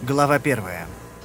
Глава 1.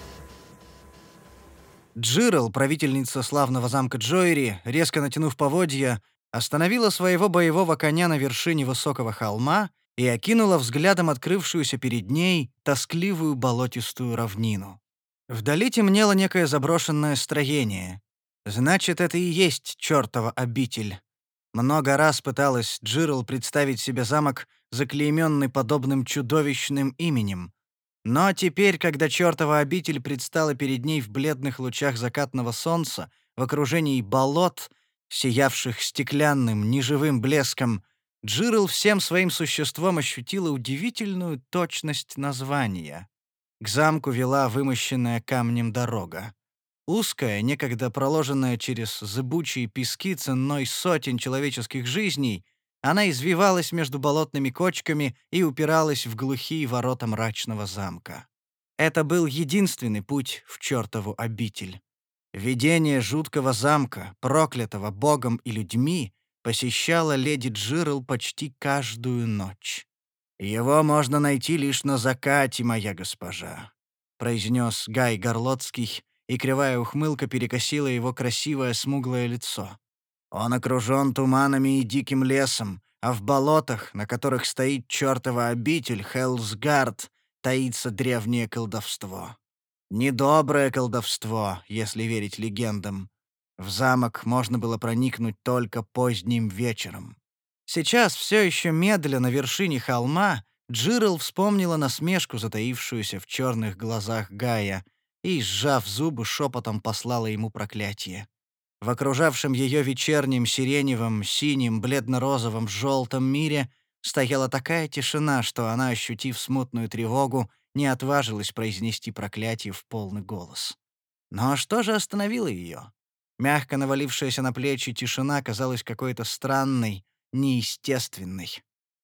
Джирл, правительница славного замка Джоэри, резко натянув поводья, остановила своего боевого коня на вершине высокого холма и окинула взглядом открывшуюся перед ней тоскливую болотистую равнину. Вдали темнело некое заброшенное строение. Значит, это и есть чёртова обитель. Много раз пыталась Джирл представить себе замок, заклеймённый подобным чудовищным именем. Но теперь, когда чёртова обитель предстала перед ней в бледных лучах закатного солнца, в окружении болот, сиявших стеклянным, неживым блеском, Джирл всем своим существом ощутила удивительную точность названия. К замку вела вымощенная камнем дорога. Узкая, некогда проложенная через зыбучие пески ценой сотен человеческих жизней, она извивалась между болотными кочками и упиралась в глухие ворота мрачного замка. Это был единственный путь в чертову обитель. Видение жуткого замка, проклятого Богом и людьми, посещало леди Джирл почти каждую ночь. «Его можно найти лишь на закате, моя госпожа», — произнес Гай Горлотский, и кривая ухмылка перекосила его красивое смуглое лицо. «Он окружен туманами и диким лесом, а в болотах, на которых стоит чертова обитель, Хелсгард, таится древнее колдовство. Недоброе колдовство, если верить легендам. В замок можно было проникнуть только поздним вечером». Сейчас, все еще медля на вершине холма, Джирл вспомнила насмешку, затаившуюся в черных глазах Гая, и, сжав зубы, шепотом послала ему проклятие. В окружавшем ее вечернем сиреневом, синим, бледно-розовом, желтом мире стояла такая тишина, что она, ощутив смутную тревогу, не отважилась произнести проклятие в полный голос. Но что же остановило ее? Мягко навалившаяся на плечи тишина казалась какой-то странной, неестественной.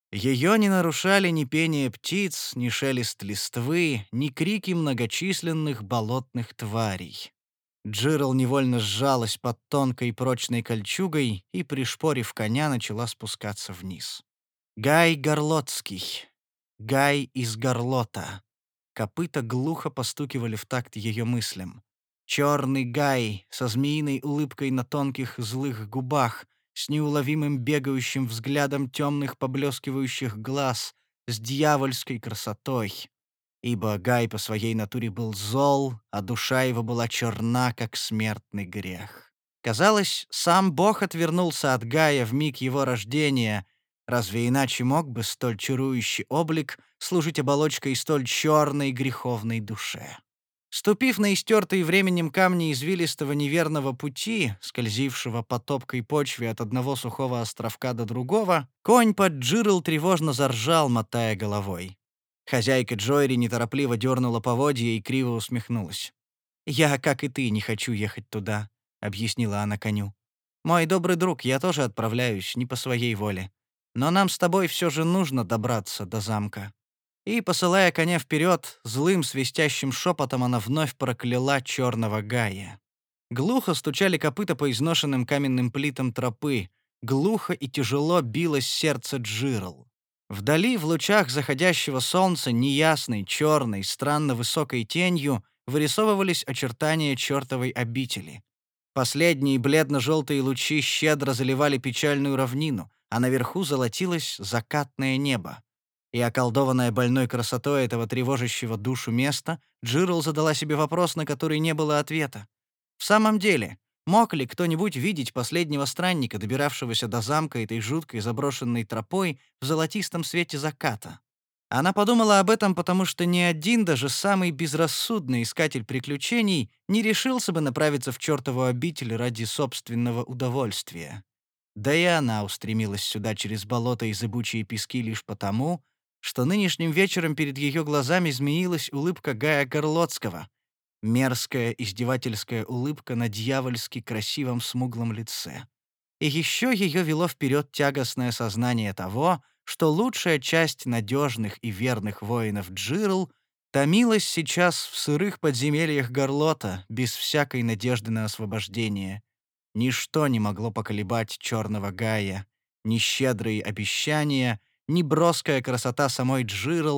Ее не нарушали ни пение птиц, ни шелест листвы, ни крики многочисленных болотных тварей. Джирл невольно сжалась под тонкой прочной кольчугой и, пришпорив коня, начала спускаться вниз. Гай Горлотский. Гай из Горлота. Копыта глухо постукивали в такт ее мыслям. Черный Гай со змеиной улыбкой на тонких злых губах, с неуловимым бегающим взглядом темных поблескивающих глаз, с дьявольской красотой. Ибо Гай по своей натуре был зол, а душа его была черна, как смертный грех. Казалось, сам Бог отвернулся от Гая в миг его рождения. Разве иначе мог бы столь чарующий облик служить оболочкой столь черной греховной душе? Ступив на истертые временем камни извилистого неверного пути, скользившего по топкой почве от одного сухого островка до другого, конь под Джирл тревожно заржал, мотая головой. Хозяйка Джойри неторопливо дернула поводья и криво усмехнулась. «Я, как и ты, не хочу ехать туда», — объяснила она коню. «Мой добрый друг, я тоже отправляюсь, не по своей воле. Но нам с тобой все же нужно добраться до замка». И, посылая коня вперед, злым свистящим шепотом она вновь прокляла черного Гая. Глухо стучали копыта по изношенным каменным плитам тропы, глухо и тяжело билось сердце Джирл. Вдали, в лучах заходящего солнца, неясной, черной, странно высокой тенью вырисовывались очертания чертовой обители. Последние бледно-желтые лучи щедро заливали печальную равнину, а наверху золотилось закатное небо. И, околдованная больной красотой этого тревожащего душу места, Джирл задала себе вопрос, на который не было ответа. В самом деле, мог ли кто-нибудь видеть последнего странника, добиравшегося до замка этой жуткой заброшенной тропой в золотистом свете заката? Она подумала об этом, потому что ни один, даже самый безрассудный искатель приключений, не решился бы направиться в чертову обитель ради собственного удовольствия. Да и она устремилась сюда через болото и зыбучие пески лишь потому, что нынешним вечером перед ее глазами змеилась улыбка Гая Горлотского, мерзкая издевательская улыбка на дьявольски красивом смуглом лице. И еще ее вело вперед тягостное сознание того, что лучшая часть надежных и верных воинов Джирл томилась сейчас в сырых подземельях Горлота без всякой надежды на освобождение. Ничто не могло поколебать черного Гая, ни щедрые обещания, ни броская красота самой Джирл,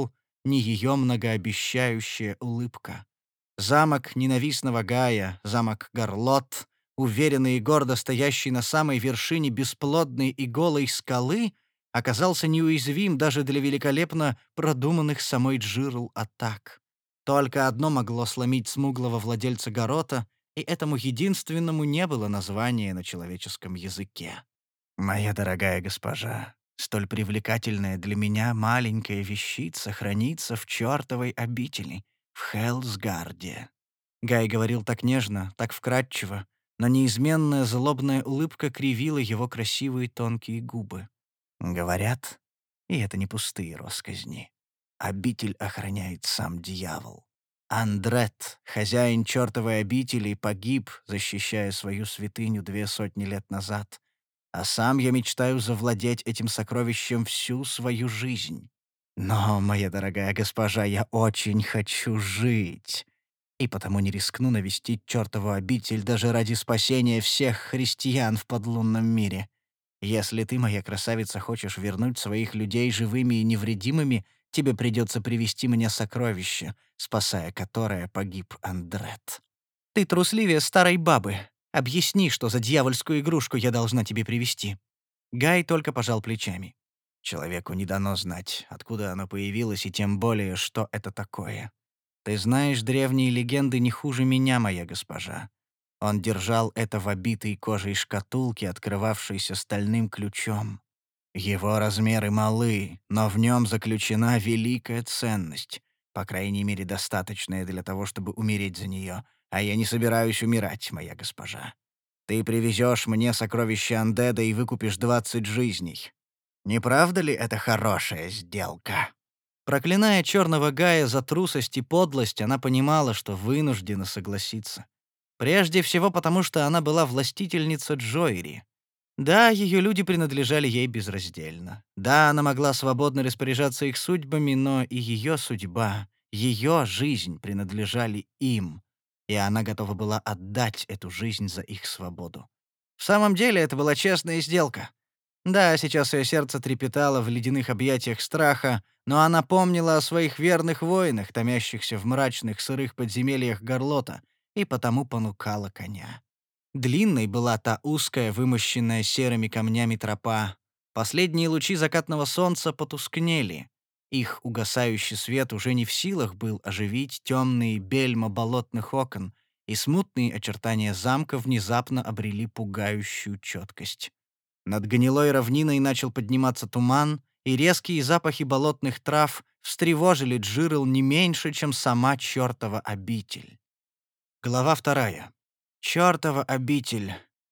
ни ее многообещающая улыбка. Замок ненавистного Гая, замок Гарлот, уверенный и гордо стоящий на самой вершине бесплодной и голой скалы, оказался неуязвим даже для великолепно продуманных самой Джирл атак. Только одно могло сломить смуглого владельца Горота, и этому единственному не было названия на человеческом языке. «Моя дорогая госпожа, столь привлекательная для меня маленькая вещица хранится в чертовой обители, в Хелсгарде». Гай говорил так нежно, так вкрадчиво, но неизменная злобная улыбка кривила его красивые тонкие губы. Говорят, и это не пустые россказни, обитель охраняет сам дьявол. Андрет, хозяин чертовой обители, погиб, защищая свою святыню 200 лет назад. А сам я мечтаю завладеть этим сокровищем всю свою жизнь. Но, моя дорогая госпожа, я очень хочу жить, и потому не рискну навестить чертову обитель даже ради спасения всех христиан в подлунном мире. Если ты, моя красавица, хочешь вернуть своих людей живыми и невредимыми, тебе придется привести мне сокровище, спасая которое погиб Андрет. Ты трусливее старой бабы. Объясни, что за дьявольскую игрушку я должна тебе привезти». Гай только пожал плечами. Человеку не дано знать, откуда оно появилось, и тем более, что это такое. Ты знаешь древние легенды не хуже меня, моя госпожа. Он держал это в обитой кожей шкатулке, открывавшейся стальным ключом. Его размеры малы, но в нем заключена великая ценность, по крайней мере, достаточная для того, чтобы умереть за нее. А я не собираюсь умирать, моя госпожа. Ты привезешь мне сокровища Андеда и выкупишь 20 жизней. Не правда ли это хорошая сделка?» Проклиная черного Гая за трусость и подлость, она понимала, что вынуждена согласиться. Прежде всего потому, что она была властительница Джоэри. Да, ее люди принадлежали ей безраздельно. Да, она могла свободно распоряжаться их судьбами, но и ее судьба, ее жизнь принадлежали им, и она готова была отдать эту жизнь за их свободу. В самом деле, это была честная сделка. Да, сейчас ее сердце трепетало в ледяных объятиях страха, но она помнила о своих верных воинах, томящихся в мрачных сырых подземельях Горлота, и потому понукала коня. Длинной была та узкая, вымощенная серыми камнями тропа. Последние лучи закатного солнца потускнели. Их угасающий свет уже не в силах был оживить темные бельма болотных окон, и смутные очертания замка внезапно обрели пугающую четкость. Над гнилой равниной начал подниматься туман, и резкие запахи болотных трав встревожили Джирл не меньше, чем сама чертова обитель. Глава 2. Чёртова обитель.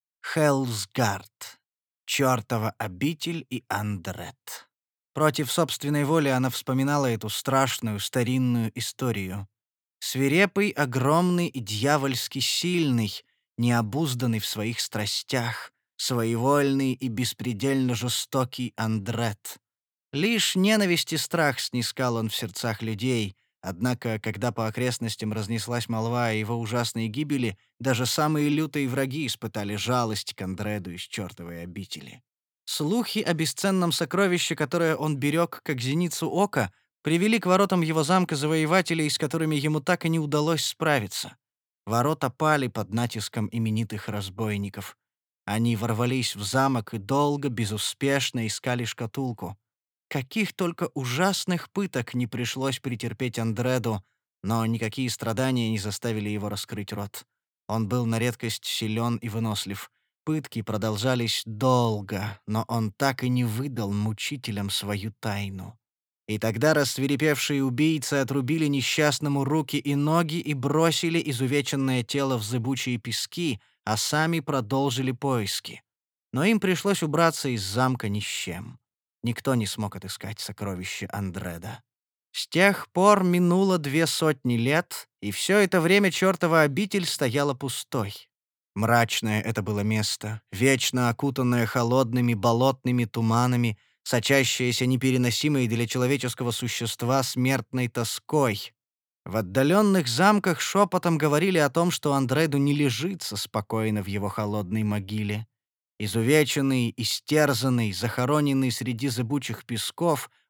Хелсгард. Чёртова обитель и Андрет. Против собственной воли она вспоминала эту страшную старинную историю. Свирепый, огромный и дьявольски сильный, необузданный в своих страстях, своевольный и беспредельно жестокий Андрет. Лишь ненависть и страх снискал он в сердцах людей, однако, когда по окрестностям разнеслась молва о его ужасной гибели, даже самые лютые враги испытали жалость к Андреду из чертовой обители. Слухи о бесценном сокровище, которое он берег как зеницу ока, привели к воротам его замка завоевателей, с которыми ему так и не удалось справиться. Ворота пали под натиском именитых разбойников. Они ворвались в замок и долго, безуспешно искали шкатулку. Каких только ужасных пыток не пришлось претерпеть Андреду, но никакие страдания не заставили его раскрыть рот. Он был на редкость силен и вынослив. Пытки продолжались долго, но он так и не выдал мучителям свою тайну. И тогда рассвирепевшие убийцы отрубили несчастному руки и ноги и бросили изувеченное тело в зыбучие пески, а сами продолжили поиски. Но им пришлось убраться из замка ни с чем. Никто не смог отыскать сокровище Андреда. С тех пор минуло 200 лет, и все это время чертова обитель стояла пустой. Мрачное это было место, вечно окутанное холодными болотными туманами, сочащееся непереносимой для человеческого существа смертной тоской. В отдаленных замках шепотом говорили о том, что Андреду не лежится спокойно в его холодной могиле. Изувеченный, истерзанный, захороненный среди зыбучих песков,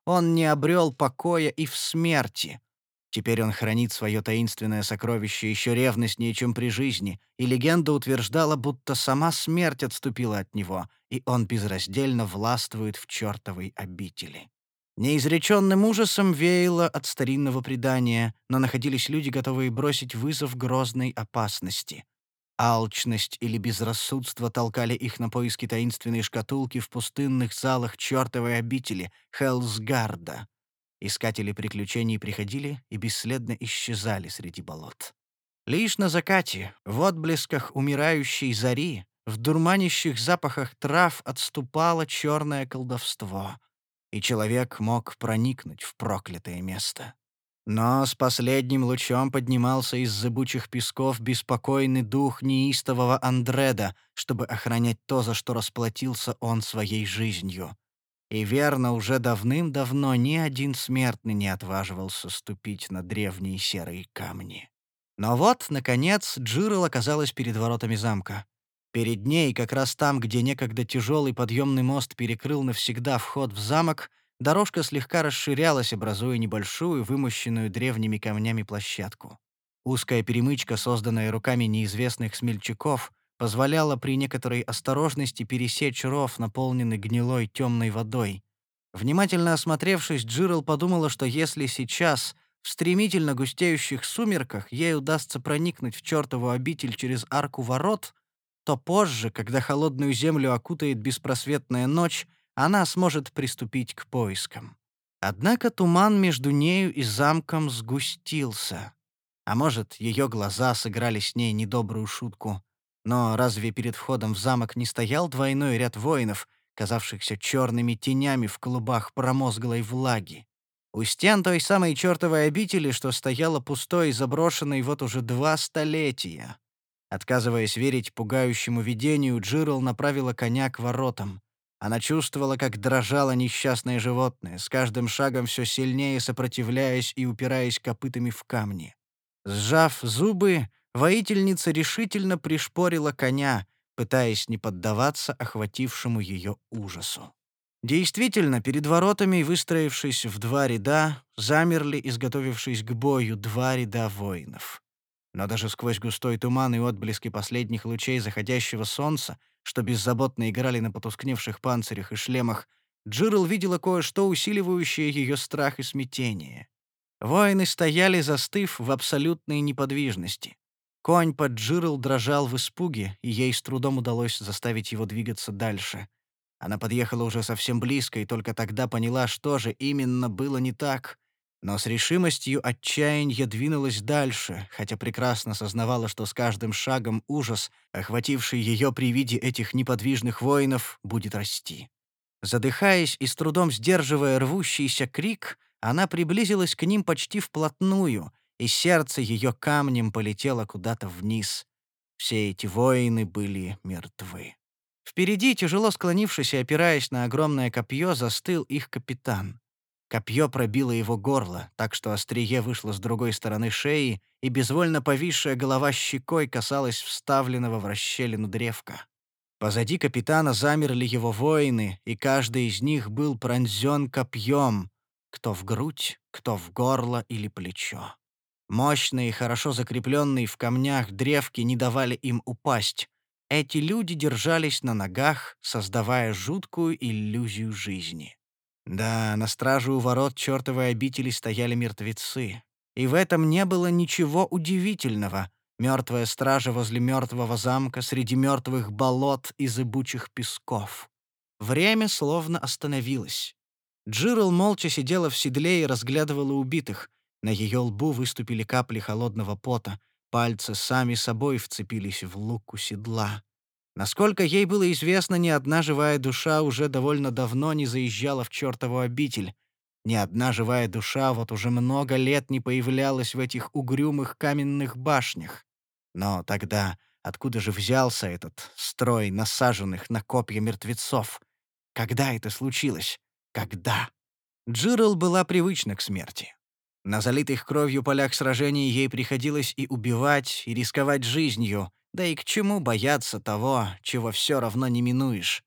он не обрел покоя и в смерти. Теперь он хранит свое таинственное сокровище еще ревностнее, чем при жизни, и легенда утверждала, будто сама смерть отступила от него, и он безраздельно властвует в чертовой обители. Неизреченным ужасом веяло от старинного предания, но находились люди, готовые бросить вызов грозной опасности. Алчность или безрассудство толкали их на поиски таинственной шкатулки в пустынных залах чертовой обители Хелсгарда. Искатели приключений приходили и бесследно исчезали среди болот. Лишь на закате, в отблесках умирающей зари, в дурманящих запахах трав отступало черное колдовство, и человек мог проникнуть в проклятое место. Но с последним лучом поднимался из зыбучих песков беспокойный дух неистового Андреда, чтобы охранять то, за что расплатился он своей жизнью. И верно, уже давным-давно ни один смертный не отваживался ступить на древние серые камни. Но вот, наконец, Джирл оказалась перед воротами замка. Перед ней, как раз там, где некогда тяжелый подъемный мост перекрыл навсегда вход в замок, дорожка слегка расширялась, образуя небольшую, вымощенную древними камнями площадку. Узкая перемычка, созданная руками неизвестных смельчаков, позволяла при некоторой осторожности пересечь ров, наполненный гнилой темной водой. Внимательно осмотревшись, Джирл подумала, что если сейчас, в стремительно густеющих сумерках, ей удастся проникнуть в чертову обитель через арку ворот, то позже, когда холодную землю окутает беспросветная ночь, она сможет приступить к поискам. Однако туман между нею и замком сгустился. А может, ее глаза сыграли с ней недобрую шутку. Но разве перед входом в замок не стоял двойной ряд воинов, казавшихся черными тенями в клубах промозглой влаги? У стен той самой чертовой обители, что стояла пустой и заброшенной вот уже 2 столетия. Отказываясь верить пугающему видению, Джирл направила коня к воротам. Она чувствовала, как дрожало несчастное животное, с каждым шагом все сильнее сопротивляясь и упираясь копытами в камни. Сжав зубы, воительница решительно пришпорила коня, пытаясь не поддаваться охватившему ее ужасу. Действительно, перед воротами, выстроившись в 2 ряда, замерли, изготовившись к бою, 2 ряда воинов. Но даже сквозь густой туман и отблески последних лучей заходящего солнца, что беззаботно играли на потускневших панцирях и шлемах, Джирл видела кое-что, усиливающее ее страх и смятение. Воины стояли, застыв в абсолютной неподвижности. Конь под Джирл дрожал в испуге, и ей с трудом удалось заставить его двигаться дальше. Она подъехала уже совсем близко и только тогда поняла, что же именно было не так. Но с решимостью отчаяния двинулась дальше, хотя прекрасно сознавала, что с каждым шагом ужас, охвативший ее при виде этих неподвижных воинов, будет расти. Задыхаясь и с трудом сдерживая рвущийся крик, она приблизилась к ним почти вплотную, и сердце ее камнем полетело куда-то вниз. Все эти воины были мертвы. Впереди, тяжело склонившись и опираясь на огромное копье, застыл их капитан. Копье пробило его горло, так что острие вышло с другой стороны шеи, и безвольно повисшая голова щекой касалась вставленного в расщелину древка. Позади капитана замерли его воины, и каждый из них был пронзен копьем, кто в грудь, кто в горло или плечо. Мощные, хорошо закрепленные в камнях древки не давали им упасть. Эти люди держались на ногах, создавая жуткую иллюзию жизни. Да, на страже у ворот чертовой обители стояли мертвецы. И в этом не было ничего удивительного. Мертвая стража возле мертвого замка среди мертвых болот и зыбучих песков. Время словно остановилось. Джирл молча сидела в седле и разглядывала убитых. На ее лбу выступили капли холодного пота. Пальцы сами собой вцепились в луку седла. Насколько ей было известно, ни одна живая душа уже довольно давно не заезжала в чертову обитель. Ни одна живая душа вот уже много лет не появлялась в этих угрюмых каменных башнях. Но тогда откуда же взялся этот строй насаженных на копья мертвецов? Когда это случилось? Когда? Джирл была привычна к смерти. На залитых кровью полях сражений ей приходилось и убивать, и рисковать жизнью, да и к чему бояться того, чего все равно не минуешь.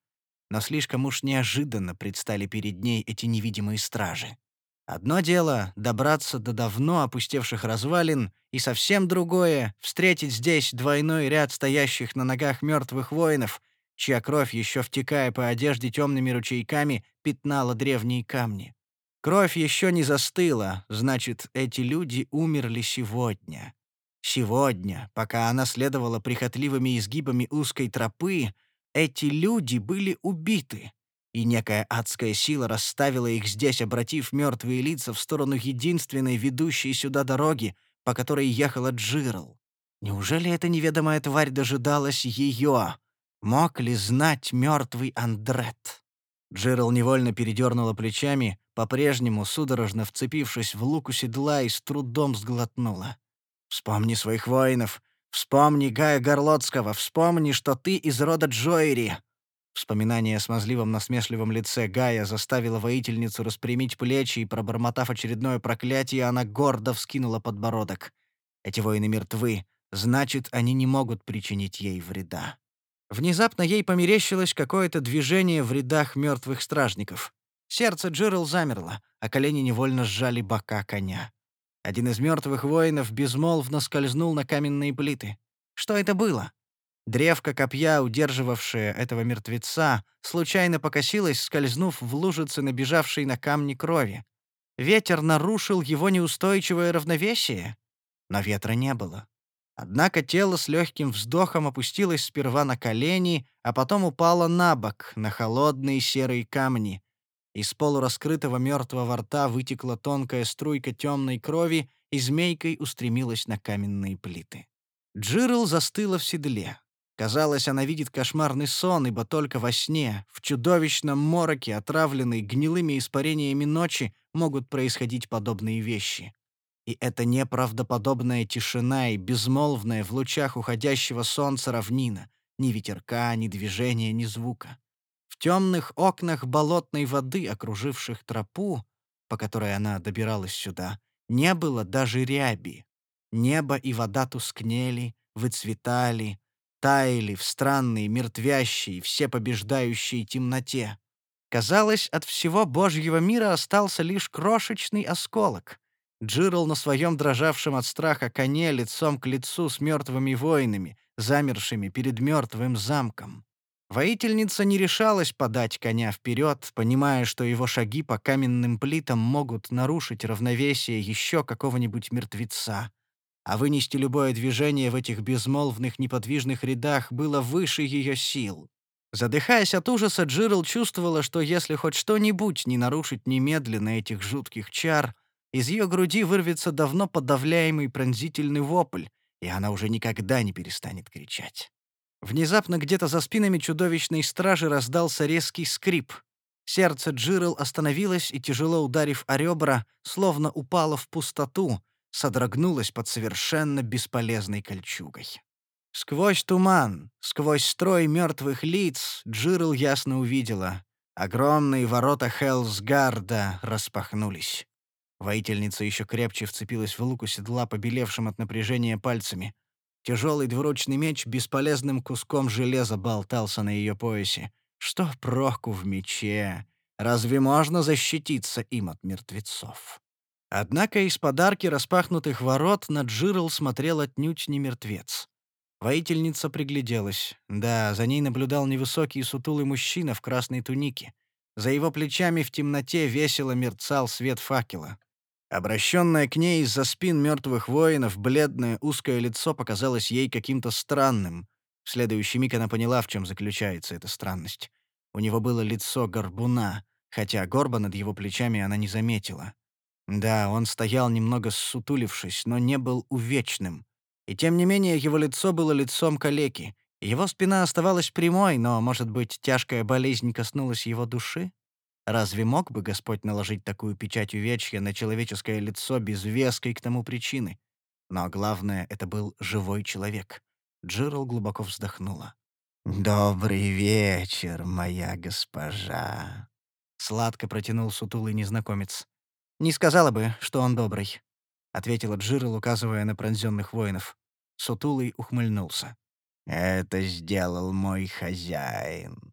но слишком уж неожиданно предстали перед ней эти невидимые стражи. Одно дело — добраться до давно опустевших развалин, и совсем другое — встретить здесь двойной ряд стоящих на ногах мертвых воинов, чья кровь, еще втекая по одежде темными ручейками, пятнала древние камни. Кровь еще не застыла, значит, эти люди умерли сегодня. Сегодня, пока она следовала прихотливыми изгибами узкой тропы, эти люди были убиты, и некая адская сила расставила их здесь, обратив мертвые лица в сторону единственной ведущей сюда дороги, по которой ехала Джирл. Неужели эта неведомая тварь дожидалась ее? Мог ли знать мертвый Андрет? Джирл невольно передернула плечами, по-прежнему судорожно вцепившись в луку седла, и с трудом сглотнула. «Вспомни своих воинов! Вспомни Гая Горлотского! Вспомни, что ты из рода Джоэри!» Вспоминание о смазливом насмешливом лице Гая заставило воительницу распрямить плечи, и, пробормотав очередное проклятие, она гордо вскинула подбородок. «Эти воины мертвы, значит, они не могут причинить ей вреда». Внезапно ей померещилось какое-то движение в рядах мертвых стражников. Сердце Джирл замерло, а колени невольно сжали бока коня. Один из мертвых воинов безмолвно скользнул на каменные плиты. Что это было? Древко копья, удерживавшее этого мертвеца, случайно покосилось, скользнув в лужицы набежавшей на камни крови. Ветер нарушил его неустойчивое равновесие? Но ветра не было. Однако тело с легким вздохом опустилось сперва на колени, а потом упало на бок, на холодные серые камни. Из полураскрытого мертвого рта вытекла тонкая струйка темной крови и змейкой устремилась на каменные плиты. Джирл застыла в седле. Казалось, она видит кошмарный сон, ибо только во сне, в чудовищном мороке, отравленной гнилыми испарениями ночи, могут происходить подобные вещи. И эта неправдоподобная тишина и безмолвная в лучах уходящего солнца равнина. Ни ветерка, ни движения, ни звука. В темных окнах болотной воды, окруживших тропу, по которой она добиралась сюда, не было даже ряби. Небо и вода тускнели, выцветали, таяли в странной, мертвящей, всепобеждающей темноте. Казалось, от всего Божьего мира остался лишь крошечный осколок. Джирл на своем дрожавшем от страха коне лицом к лицу с мертвыми воинами, замершими перед мертвым замком. Воительница не решалась подать коня вперед, понимая, что его шаги по каменным плитам могут нарушить равновесие еще какого-нибудь мертвеца. А вынести любое движение в этих безмолвных неподвижных рядах было выше ее сил. Задыхаясь от ужаса, Джирл чувствовала, что если хоть что-нибудь не нарушить немедленно этих жутких чар, из ее груди вырвется давно подавляемый пронзительный вопль, и она уже никогда не перестанет кричать. Внезапно где-то за спинами чудовищной стражи раздался резкий скрип. Сердце Джирл остановилось и, тяжело ударив о ребра, словно упало в пустоту, содрогнулось под совершенно бесполезной кольчугой. Сквозь туман, сквозь строй мертвых лиц Джирл ясно увидела. Огромные ворота Хелсгарда распахнулись. Воительница еще крепче вцепилась в луку седла, побелевшим от напряжения пальцами. Тяжелый двуручный меч бесполезным куском железа болтался на ее поясе. Что проку в мече? Разве можно защититься им от мертвецов? Однако из подарки распахнутых ворот на Джирл смотрел отнюдь не мертвец. Воительница пригляделась. Да, за ней наблюдал невысокий сутулый мужчина в красной тунике. За его плечами в темноте весело мерцал свет факела. Обращенное к ней из-за спин мертвых воинов, бледное узкое лицо показалось ей каким-то странным. В следующий миг она поняла, в чем заключается эта странность. У него было лицо горбуна, хотя горба над его плечами она не заметила. Да, он стоял немного ссутулившись, но не был увечным. И тем не менее его лицо было лицом калеки. Его спина оставалась прямой, но, может быть, тяжкая болезнь коснулась его души? Разве мог бы Господь наложить такую печать увечья на человеческое лицо без веской к тому причины? Но главное, это был живой человек. Джирл глубоко вздохнула. «Добрый вечер, моя госпожа», — сладко протянул сутулый незнакомец. «Не сказала бы, что он добрый», — ответила Джирл, указывая на пронзенных воинов. Сутулый ухмыльнулся. «Это сделал мой хозяин.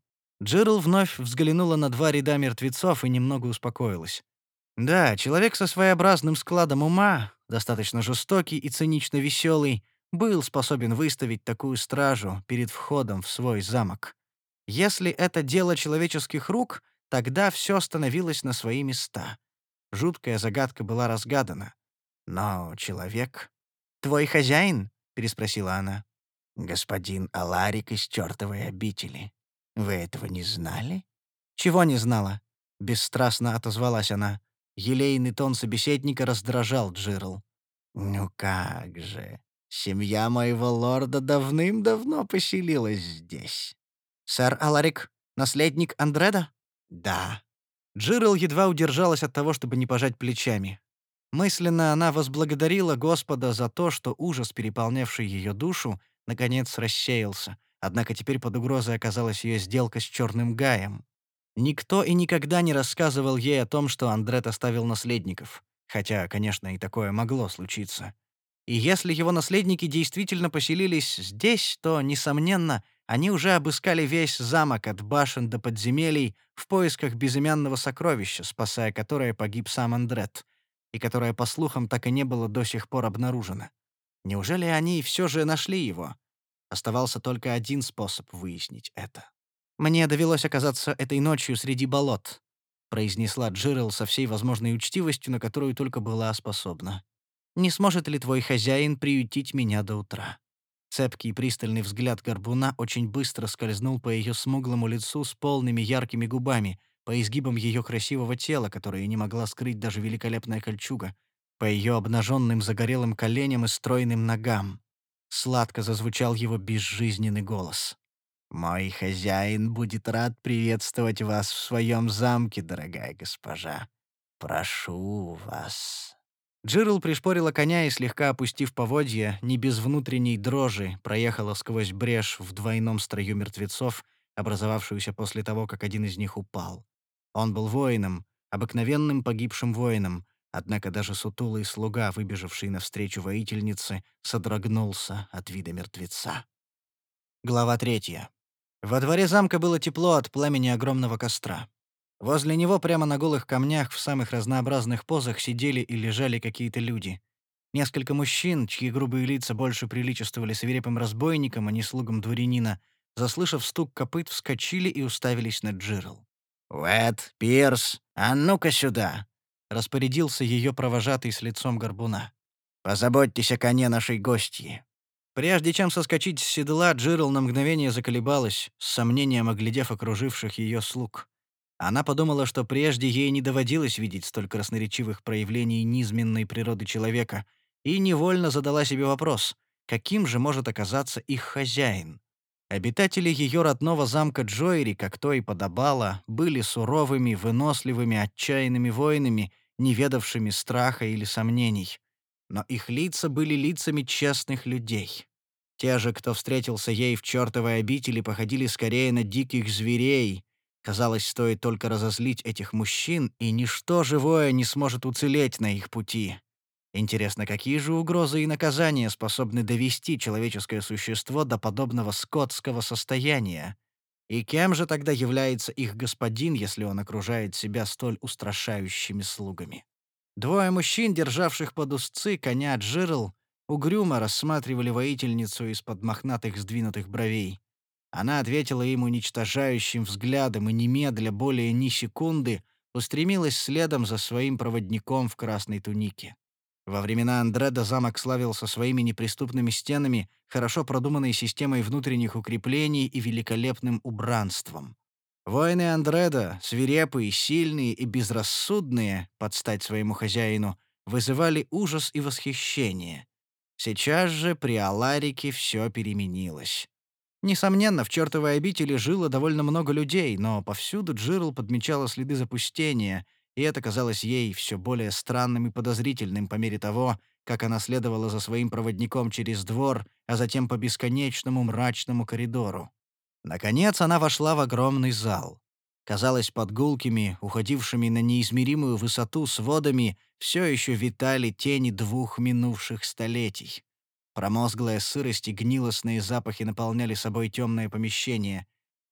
Джирл вновь взглянула на 2 ряда мертвецов и немного успокоилась. Да, человек со своеобразным складом ума, достаточно жестокий и цинично веселый, был способен выставить такую стражу перед входом в свой замок. Если это дело человеческих рук, тогда все становилось на свои места. Жуткая загадка была разгадана. Но человек... «Твой хозяин?» — переспросила она. «Господин Аларик из чертовой обители. Вы этого не знали?» «Чего не знала?» — бесстрастно отозвалась она. Елейный тон собеседника раздражал Джирл. «Ну как же, семья моего лорда давным-давно поселилась здесь». «Сэр Аларик — наследник Андреда?» «Да». Джирл едва удержалась от того, чтобы не пожать плечами. Мысленно она возблагодарила Господа за то, что ужас, переполнявший ее душу, наконец рассеялся, однако теперь под угрозой оказалась ее сделка с Черным Гаем. Никто и никогда не рассказывал ей о том, что Андрет оставил наследников, хотя, конечно, и такое могло случиться. И если его наследники действительно поселились здесь, то, несомненно, они уже обыскали весь замок от башен до подземелий в поисках безымянного сокровища, спасая которое погиб сам Андрет, и которое, по слухам, так и не было до сих пор обнаружено. Неужели они все же нашли его? Оставался только один способ выяснить это. «Мне довелось оказаться этой ночью среди болот», — произнесла Джирл со всей возможной учтивостью, на которую только была способна. «Не сможет ли твой хозяин приютить меня до утра?» Цепкий и пристальный взгляд горбуна очень быстро скользнул по ее смуглому лицу с полными яркими губами, по изгибам ее красивого тела, которое не могла скрыть даже великолепная кольчуга, по ее обнаженным загорелым коленям и стройным ногам. Сладко зазвучал его безжизненный голос. «Мой хозяин будет рад приветствовать вас в своем замке, дорогая госпожа. Прошу вас». Джирл пришпорила коня и, слегка опустив поводья, не без внутренней дрожи, проехала сквозь брешь в двойном строю мертвецов, образовавшуюся после того, как один из них упал. Он был воином, обыкновенным погибшим воином, однако даже сутулый слуга, выбежавший навстречу воительнице, содрогнулся от вида мертвеца. Глава 3. Во дворе замка было тепло от пламени огромного костра. Возле него прямо на голых камнях в самых разнообразных позах сидели и лежали какие-то люди. Несколько мужчин, чьи грубые лица больше приличествовали свирепым разбойникам, а не слугам дворянина, заслышав стук копыт, вскочили и уставились на Джирл. «Уэт, Пирс, а ну-ка сюда!» — распорядился ее провожатый с лицом горбуна. «Позаботьтесь о коне нашей гостьи». Прежде чем соскочить с седла, Джирл на мгновение заколебалась, с сомнением оглядев окруживших ее слуг. Она подумала, что прежде ей не доводилось видеть столь красноречивых проявлений низменной природы человека, и невольно задала себе вопрос, каким же может оказаться их хозяин. Обитатели ее родного замка Джоэри, как то и подобало, были суровыми, выносливыми, отчаянными воинами, не ведавшими страха или сомнений. Но их лица были лицами честных людей. Те же, кто встретился ей в чертовой обители, походили скорее на диких зверей. Казалось, стоит только разозлить этих мужчин, и ничто живое не сможет уцелеть на их пути. Интересно, какие же угрозы и наказания способны довести человеческое существо до подобного скотского состояния? И кем же тогда является их господин, если он окружает себя столь устрашающими слугами? Двое мужчин, державших под узцы коня Джирл, угрюмо рассматривали воительницу из-под мохнатых сдвинутых бровей. Она ответила им уничтожающим взглядом и немедля более ни секунды устремилась следом за своим проводником в красной тунике. Во времена Андреда замок славился своими неприступными стенами, хорошо продуманной системой внутренних укреплений и великолепным убранством. Воины Андреда, свирепые, сильные и безрассудные, под стать своему хозяину, вызывали ужас и восхищение. Сейчас же при Аларике все переменилось. Несомненно, в чертовой обители жило довольно много людей, но повсюду Джирл подмечала следы запустения, и это казалось ей все более странным и подозрительным по мере того, как она следовала за своим проводником через двор, а затем по бесконечному мрачному коридору. Наконец она вошла в огромный зал. Казалось, под гулкими, уходившими на неизмеримую высоту сводами, все еще витали тени 2 минувших столетий. Промозглая сырость и гнилостные запахи наполняли собой темное помещение.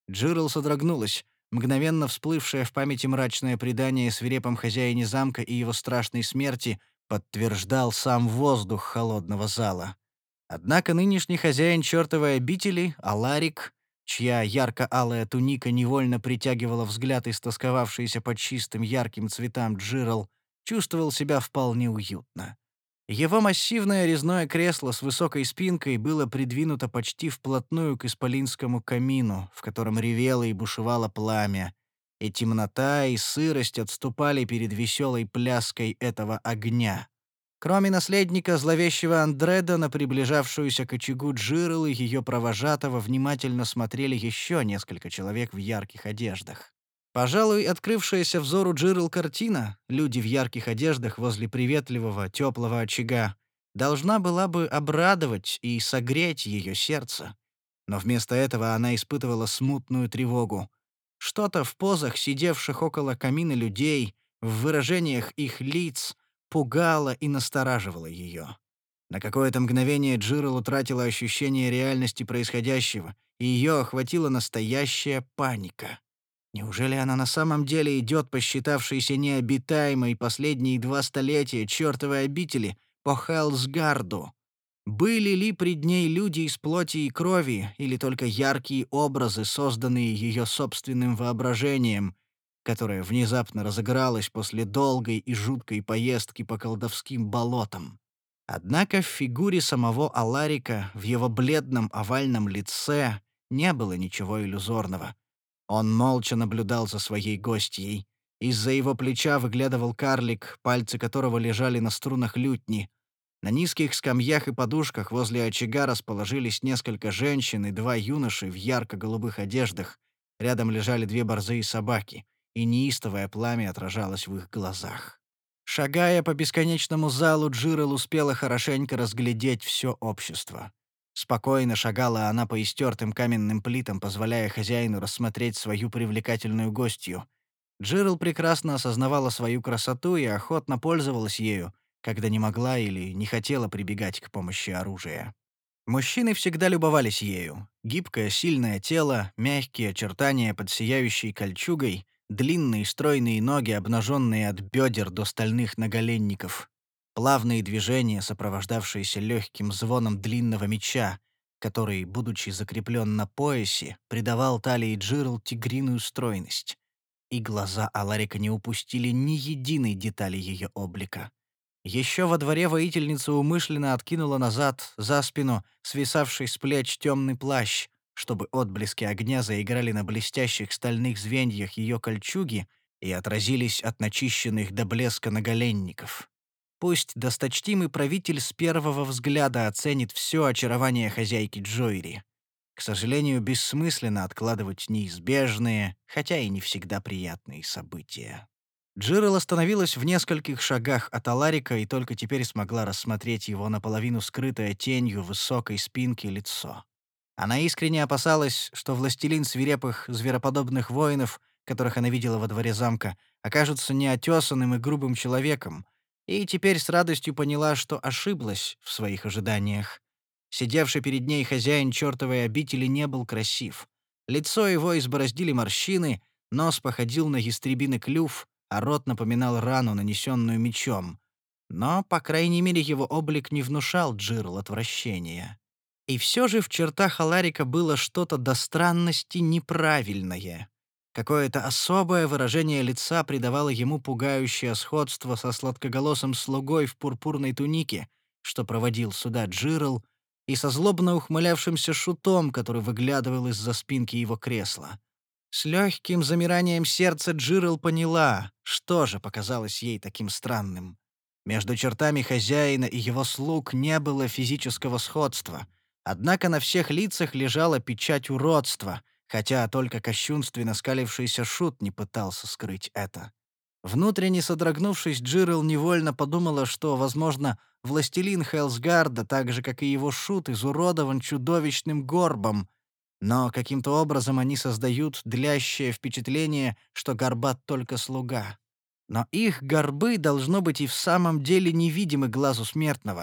Джирл содрогнулась. Мгновенно всплывшее в памяти мрачное предание о свирепом хозяине замка и его страшной смерти подтверждал сам воздух холодного зала. Однако нынешний хозяин чертовой обители, Аларик, чья ярко-алая туника невольно притягивала взгляд истосковавшийся по чистым ярким цветам Джирл, чувствовал себя вполне уютно. Его массивное резное кресло с высокой спинкой было придвинуто почти вплотную к исполинскому камину, в котором ревело и бушевало пламя, и темнота и сырость отступали перед веселой пляской этого огня. Кроме наследника зловещего Андреда, на приближавшуюся к очагу Джирл и ее провожатого внимательно смотрели еще несколько человек в ярких одеждах. Пожалуй, открывшаяся взору Джирл картина, люди в ярких одеждах возле приветливого, теплого очага, должна была бы обрадовать и согреть ее сердце. Но вместо этого она испытывала смутную тревогу. Что-то в позах сидевших около камина людей, в выражениях их лиц, пугало и настораживало ее. На какое-то мгновение Джирл утратила ощущение реальности происходящего, и ее охватила настоящая паника. Неужели она на самом деле идет по считавшейся необитаемой последние 2 столетия чертовой обители, по Хелсгарду? Были ли пред ней люди из плоти и крови, или только яркие образы, созданные ее собственным воображением, которое внезапно разыгралось после долгой и жуткой поездки по колдовским болотам? Однако в фигуре самого Аларика, в его бледном овальном лице, не было ничего иллюзорного. Он молча наблюдал за своей гостьей. Из-за его плеча выглядывал карлик, пальцы которого лежали на струнах лютни. На низких скамьях и подушках возле очага расположились несколько женщин и 2 юноши в ярко-голубых одеждах. Рядом лежали 2 борзые собаки, и неистовое пламя отражалось в их глазах. Шагая по бесконечному залу, Джирл успела хорошенько разглядеть все общество. Спокойно шагала она по истертым каменным плитам, позволяя хозяину рассмотреть свою привлекательную гостью. Джирл прекрасно осознавала свою красоту и охотно пользовалась ею, когда не могла или не хотела прибегать к помощи оружия. Мужчины всегда любовались ею. Гибкое, сильное тело, мягкие очертания под сияющей кольчугой, длинные стройные ноги, обнаженные от бедер до стальных наголенников. Плавные движения, сопровождавшиеся легким звоном длинного меча, который, будучи закреплен на поясе, придавал талии Джирл тигриную стройность. И глаза Аларика не упустили ни единой детали ее облика. Еще во дворе воительница умышленно откинула назад, за спину, свисавший с плеч темный плащ, чтобы отблески огня заиграли на блестящих стальных звеньях ее кольчуги и отразились от начищенных до блеска наголенников. Пусть досточтимый правитель с первого взгляда оценит все очарование хозяйки Джойри. К сожалению, бессмысленно откладывать неизбежные, хотя и не всегда приятные события. Джирл остановилась в нескольких шагах от Аларика и только теперь смогла рассмотреть его наполовину скрытое тенью высокой спинки лицо. Она искренне опасалась, что властелин свирепых, звероподобных воинов, которых она видела во дворе замка, окажется неотесанным и грубым человеком, и теперь с радостью поняла, что ошиблась в своих ожиданиях. Сидевший перед ней хозяин чертовой обители не был красив. Лицо его избороздили морщины, нос походил на ястребиный клюв, а рот напоминал рану, нанесенную мечом. Но, по крайней мере, его облик не внушал Джирл отвращения. И все же в чертах Аларика было что-то до странности неправильное. Какое-то особое выражение лица придавало ему пугающее сходство со сладкоголосым слугой в пурпурной тунике, что проводил сюда Джирл, и со злобно ухмылявшимся шутом, который выглядывал из-за спинки его кресла. С легким замиранием сердца Джирл поняла, что же показалось ей таким странным. Между чертами хозяина и его слуг не было физического сходства, однако на всех лицах лежала печать уродства, хотя только кощунственно скалившийся шут не пытался скрыть это. Внутренне содрогнувшись, Джирл невольно подумала, что, возможно, властелин Хелсгарда, так же, как и его шут, изуродован чудовищным горбом, но каким-то образом они создают длящее впечатление, что горбат только слуга. Но их горбы, должно быть, и в самом деле невидимы глазу смертного.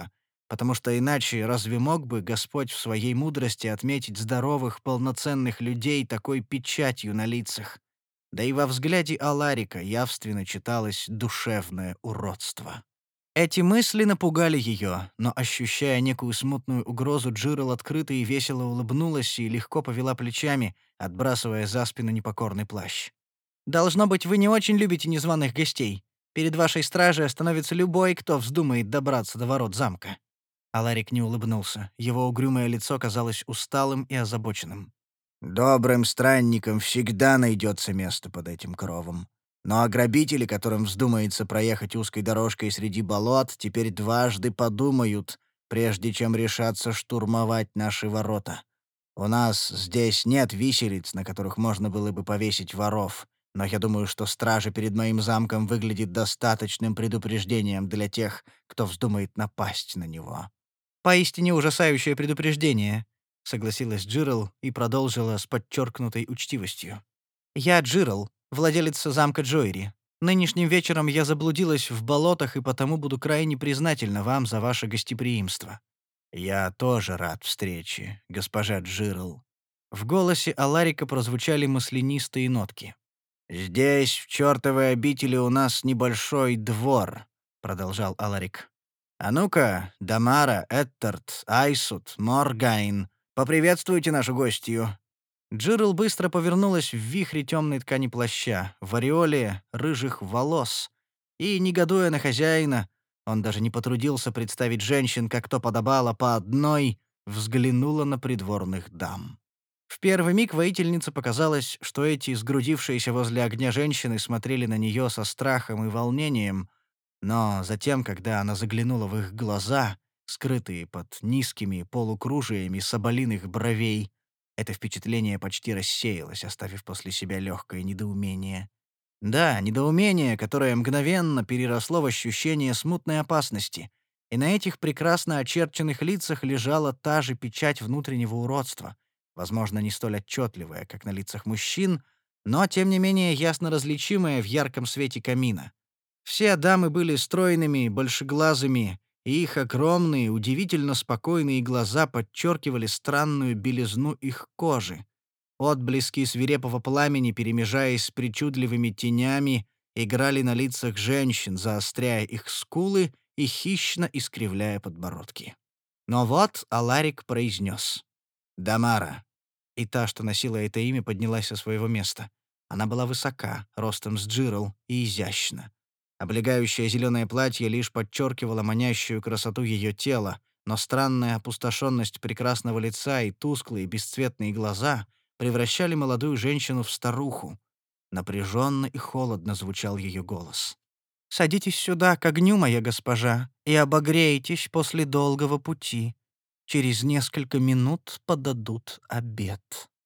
потому что иначе разве мог бы Господь в своей мудрости отметить здоровых, полноценных людей такой печатью на лицах? Да и во взгляде Аларика явственно читалось душевное уродство. Эти мысли напугали ее, но, ощущая некую смутную угрозу, Джирл открыто и весело улыбнулась и легко повела плечами, отбрасывая за спину непокорный плащ. «Должно быть, вы не очень любите незваных гостей. Перед вашей стражей остановится любой, кто вздумает добраться до ворот замка». Аларик не улыбнулся. Его угрюмое лицо казалось усталым и озабоченным. «Добрым странникам всегда найдется место под этим кровом. Но ограбители, которым вздумается проехать узкой дорожкой среди болот, теперь дважды подумают, прежде чем решаться штурмовать наши ворота. У нас здесь нет виселиц, на которых можно было бы повесить воров, но я думаю, что стража перед моим замком выглядит достаточным предупреждением для тех, кто вздумает напасть на него». «Поистине ужасающее предупреждение», — согласилась Джирл и продолжила с подчеркнутой учтивостью. «Я Джирл, владелица замка Джойри. Нынешним вечером я заблудилась в болотах и потому буду крайне признательна вам за ваше гостеприимство». «Я тоже рад встрече, госпожа Джирл». В голосе Аларика прозвучали маслянистые нотки. «Здесь, в чертовой обители, у нас небольшой двор», — продолжал Аларик. «А ну-ка, Дамара, Эттерт, Айсут, Моргайн, поприветствуйте нашу гостью». Джирл быстро повернулась в вихре темной ткани плаща, в ореоле рыжих волос, и, негодуя на хозяина, он даже не потрудился представить женщин, как то подобало, по одной, взглянула на придворных дам. В первый миг воительнице показалось, что эти сгрудившиеся возле огня женщины смотрели на нее со страхом и волнением, но затем, когда она заглянула в их глаза, скрытые под низкими полукружиями соболиных бровей, это впечатление почти рассеялось, оставив после себя легкое недоумение. Да, недоумение, которое мгновенно переросло в ощущение смутной опасности. И на этих прекрасно очерченных лицах лежала та же печать внутреннего уродства, возможно, не столь отчетливая, как на лицах мужчин, но, тем не менее, ясно различимая в ярком свете камина. Все дамы были стройными, большеглазыми, и их огромные, удивительно спокойные глаза подчеркивали странную белизну их кожи. Отблески свирепого пламени, перемежаясь с причудливыми тенями, играли на лицах женщин, заостряя их скулы и хищно искривляя подбородки. Но вот Аларик произнес: «Дамара». И та, что носила это имя, поднялась со своего места. Она была высока, ростом с Джирл, и изящна. Облегающее зеленое платье лишь подчеркивало манящую красоту ее тела, но странная опустошенность прекрасного лица и тусклые бесцветные глаза превращали молодую женщину в старуху. Напряженно и холодно звучал ее голос. «Садитесь сюда, к огню, моя госпожа, и обогрейтесь после долгого пути. Через несколько минут подадут обед».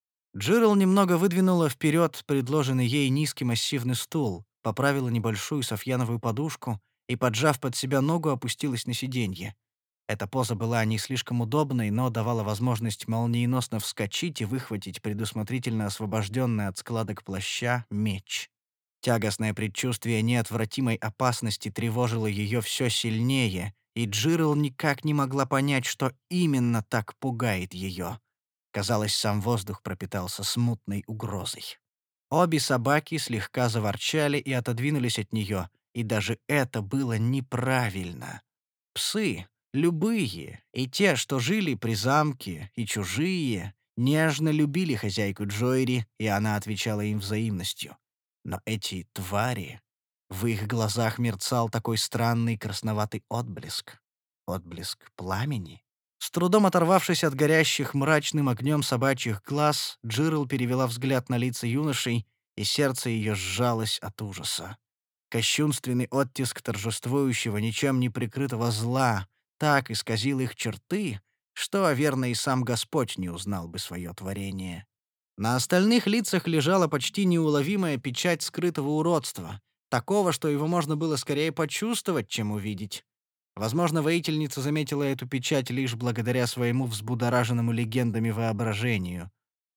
Джирл немного выдвинула вперед предложенный ей низкий массивный стул, поправила небольшую софьяновую подушку и, поджав под себя ногу, опустилась на сиденье. Эта поза была не слишком удобной, но давала возможность молниеносно вскочить и выхватить предусмотрительно освобожденный от складок плаща меч. Тягостное предчувствие неотвратимой опасности тревожило ее все сильнее, и Джирл никак не могла понять, что именно так пугает ее. Казалось, сам воздух пропитался смутной угрозой. Обе собаки слегка заворчали и отодвинулись от нее, и даже это было неправильно. Псы, любые, и те, что жили при замке, и чужие, нежно любили хозяйку Джойри, и она отвечала им взаимностью. Но эти твари... В их глазах мерцал такой странный красноватый отблеск. Отблеск пламени. С трудом оторвавшись от горящих мрачным огнем собачьих глаз, Джирл перевела взгляд на лица юношей, и сердце ее сжалось от ужаса. Кощунственный оттиск торжествующего, ничем не прикрытого зла так исказил их черты, что, верно, и сам Господь не узнал бы свое творение. На остальных лицах лежала почти неуловимая печать скрытого уродства, такого, что его можно было скорее почувствовать, чем увидеть. Возможно, воительница заметила эту печать лишь благодаря своему взбудораженному легендами воображению.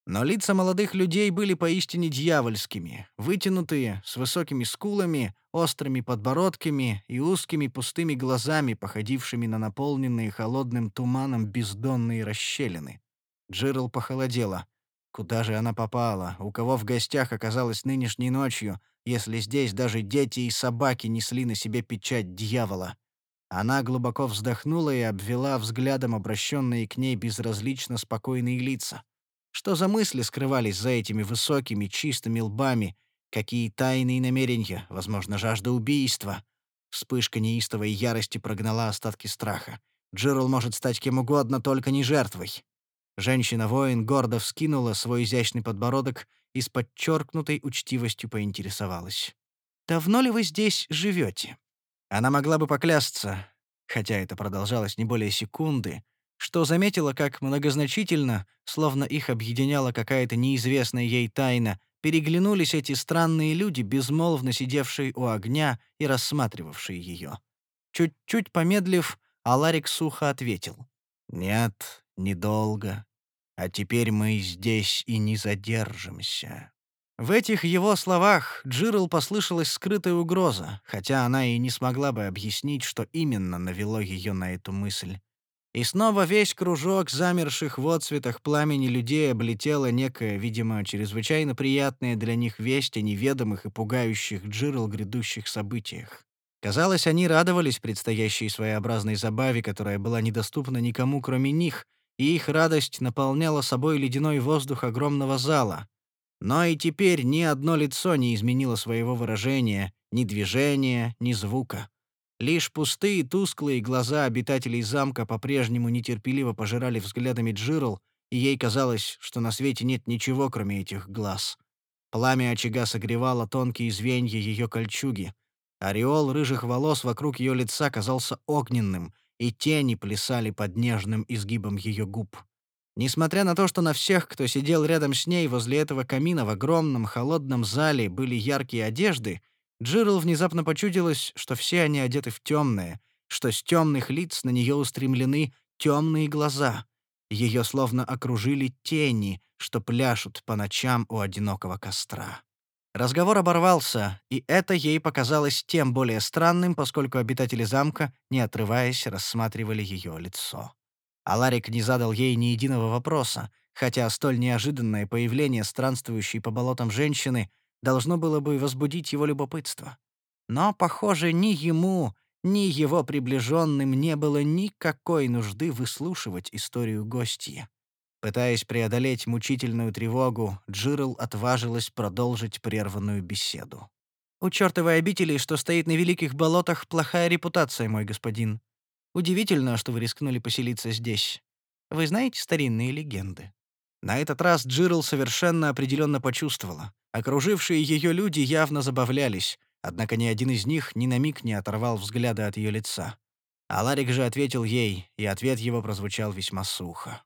Но лица молодых людей были поистине дьявольскими, вытянутые, с высокими скулами, острыми подбородками и узкими пустыми глазами, походившими на наполненные холодным туманом бездонные расщелины. Джерал похолодела. Куда же она попала? У кого в гостях оказалась нынешней ночью, если здесь даже дети и собаки несли на себе печать дьявола? Она глубоко вздохнула и обвела взглядом обращенные к ней безразлично спокойные лица. Что за мысли скрывались за этими высокими, чистыми лбами? Какие тайные намерения, возможно, жажда убийства? Вспышка неистовой ярости прогнала остатки страха. Джерал может стать кем угодно, только не жертвой. Женщина-воин гордо вскинула свой изящный подбородок и с подчеркнутой учтивостью поинтересовалась. «Давно ли вы здесь живете?» Она могла бы поклясться, хотя это продолжалось не более секунды, что заметила, как многозначительно, словно их объединяла какая-то неизвестная ей тайна, переглянулись эти странные люди, безмолвно сидевшие у огня и рассматривавшие ее. Чуть-чуть помедлив, Аларик сухо ответил. «Нет, недолго. А теперь мы здесь и не задержимся». В этих его словах Джирл послышалась скрытая угроза, хотя она и не смогла бы объяснить, что именно навело ее на эту мысль. И снова весь кружок замерших в отцветах пламени людей облетела некая, видимо, чрезвычайно приятная для них весть о неведомых и пугающих Джирл грядущих событиях. Казалось, они радовались предстоящей своеобразной забаве, которая была недоступна никому, кроме них, и их радость наполняла собой ледяной воздух огромного зала. Но и теперь ни одно лицо не изменило своего выражения, ни движения, ни звука. Лишь пустые, тусклые глаза обитателей замка по-прежнему нетерпеливо пожирали взглядами Джирл, и ей казалось, что на свете нет ничего, кроме этих глаз. Пламя очага согревало тонкие звенья ее кольчуги. Ореол рыжих волос вокруг ее лица казался огненным, и тени плясали под нежным изгибом ее губ. Несмотря на то, что на всех, кто сидел рядом с ней возле этого камина в огромном холодном зале, были яркие одежды, Джирл внезапно почудилось, что все они одеты в темное, что с темных лиц на нее устремлены темные глаза. Ее словно окружили тени, что пляшут по ночам у одинокого костра. Разговор оборвался, и это ей показалось тем более странным, поскольку обитатели замка, не отрываясь, рассматривали ее лицо. Аларик не задал ей ни единого вопроса, хотя столь неожиданное появление странствующей по болотам женщины должно было бы возбудить его любопытство. Но, похоже, ни ему, ни его приближенным не было никакой нужды выслушивать историю гостья. Пытаясь преодолеть мучительную тревогу, Джирл отважилась продолжить прерванную беседу. «У чертовой обители, что стоит на великих болотах, плохая репутация, мой господин. Удивительно, что вы рискнули поселиться здесь. Вы знаете старинные легенды?» На этот раз Джирл совершенно определенно почувствовала. Окружившие ее люди явно забавлялись, однако ни один из них ни на миг не оторвал взгляда от ее лица. Аларик же ответил ей, и ответ его прозвучал весьма сухо.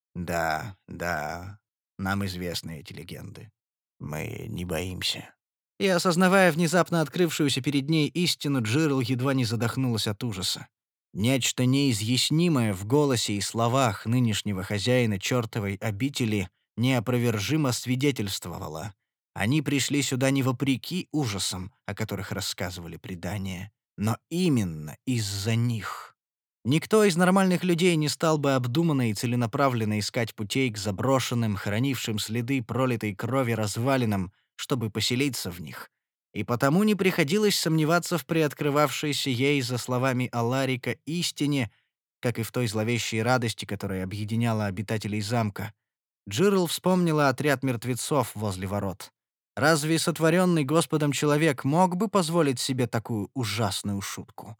«Да, да, нам известны эти легенды. Мы не боимся». И, осознавая внезапно открывшуюся перед ней истину, Джирл едва не задохнулась от ужаса. Нечто неизъяснимое в голосе и словах нынешнего хозяина чертовой обители неопровержимо свидетельствовало. Они пришли сюда не вопреки ужасам, о которых рассказывали предания, но именно из-за них. Никто из нормальных людей не стал бы обдуманно и целенаправленно искать путей к заброшенным, хранившим следы пролитой крови развалинам, чтобы поселиться в них. И потому не приходилось сомневаться в приоткрывавшейся ей, за словами Аларика, истине, как и в той зловещей радости, которая объединяла обитателей замка. Джирл вспомнила отряд мертвецов возле ворот. Разве сотворенный Господом человек мог бы позволить себе такую ужасную шутку?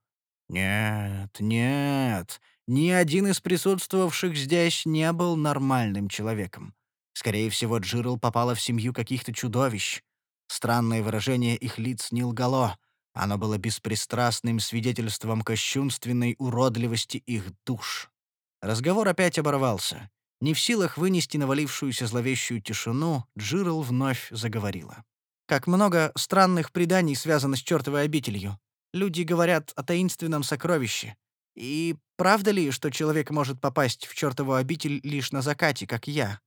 Нет, нет, ни один из присутствовавших здесь не был нормальным человеком. Скорее всего, Джирл попала в семью каких-то чудовищ. Странное выражение их лиц не лгало. Оно было беспристрастным свидетельством кощунственной уродливости их душ. Разговор опять оборвался. Не в силах вынести навалившуюся зловещую тишину, Джирл вновь заговорила. «Как много странных преданий связано с чертовой обителью. Люди говорят о таинственном сокровище. И правда ли, что человек может попасть в чертову обитель лишь на закате, как я?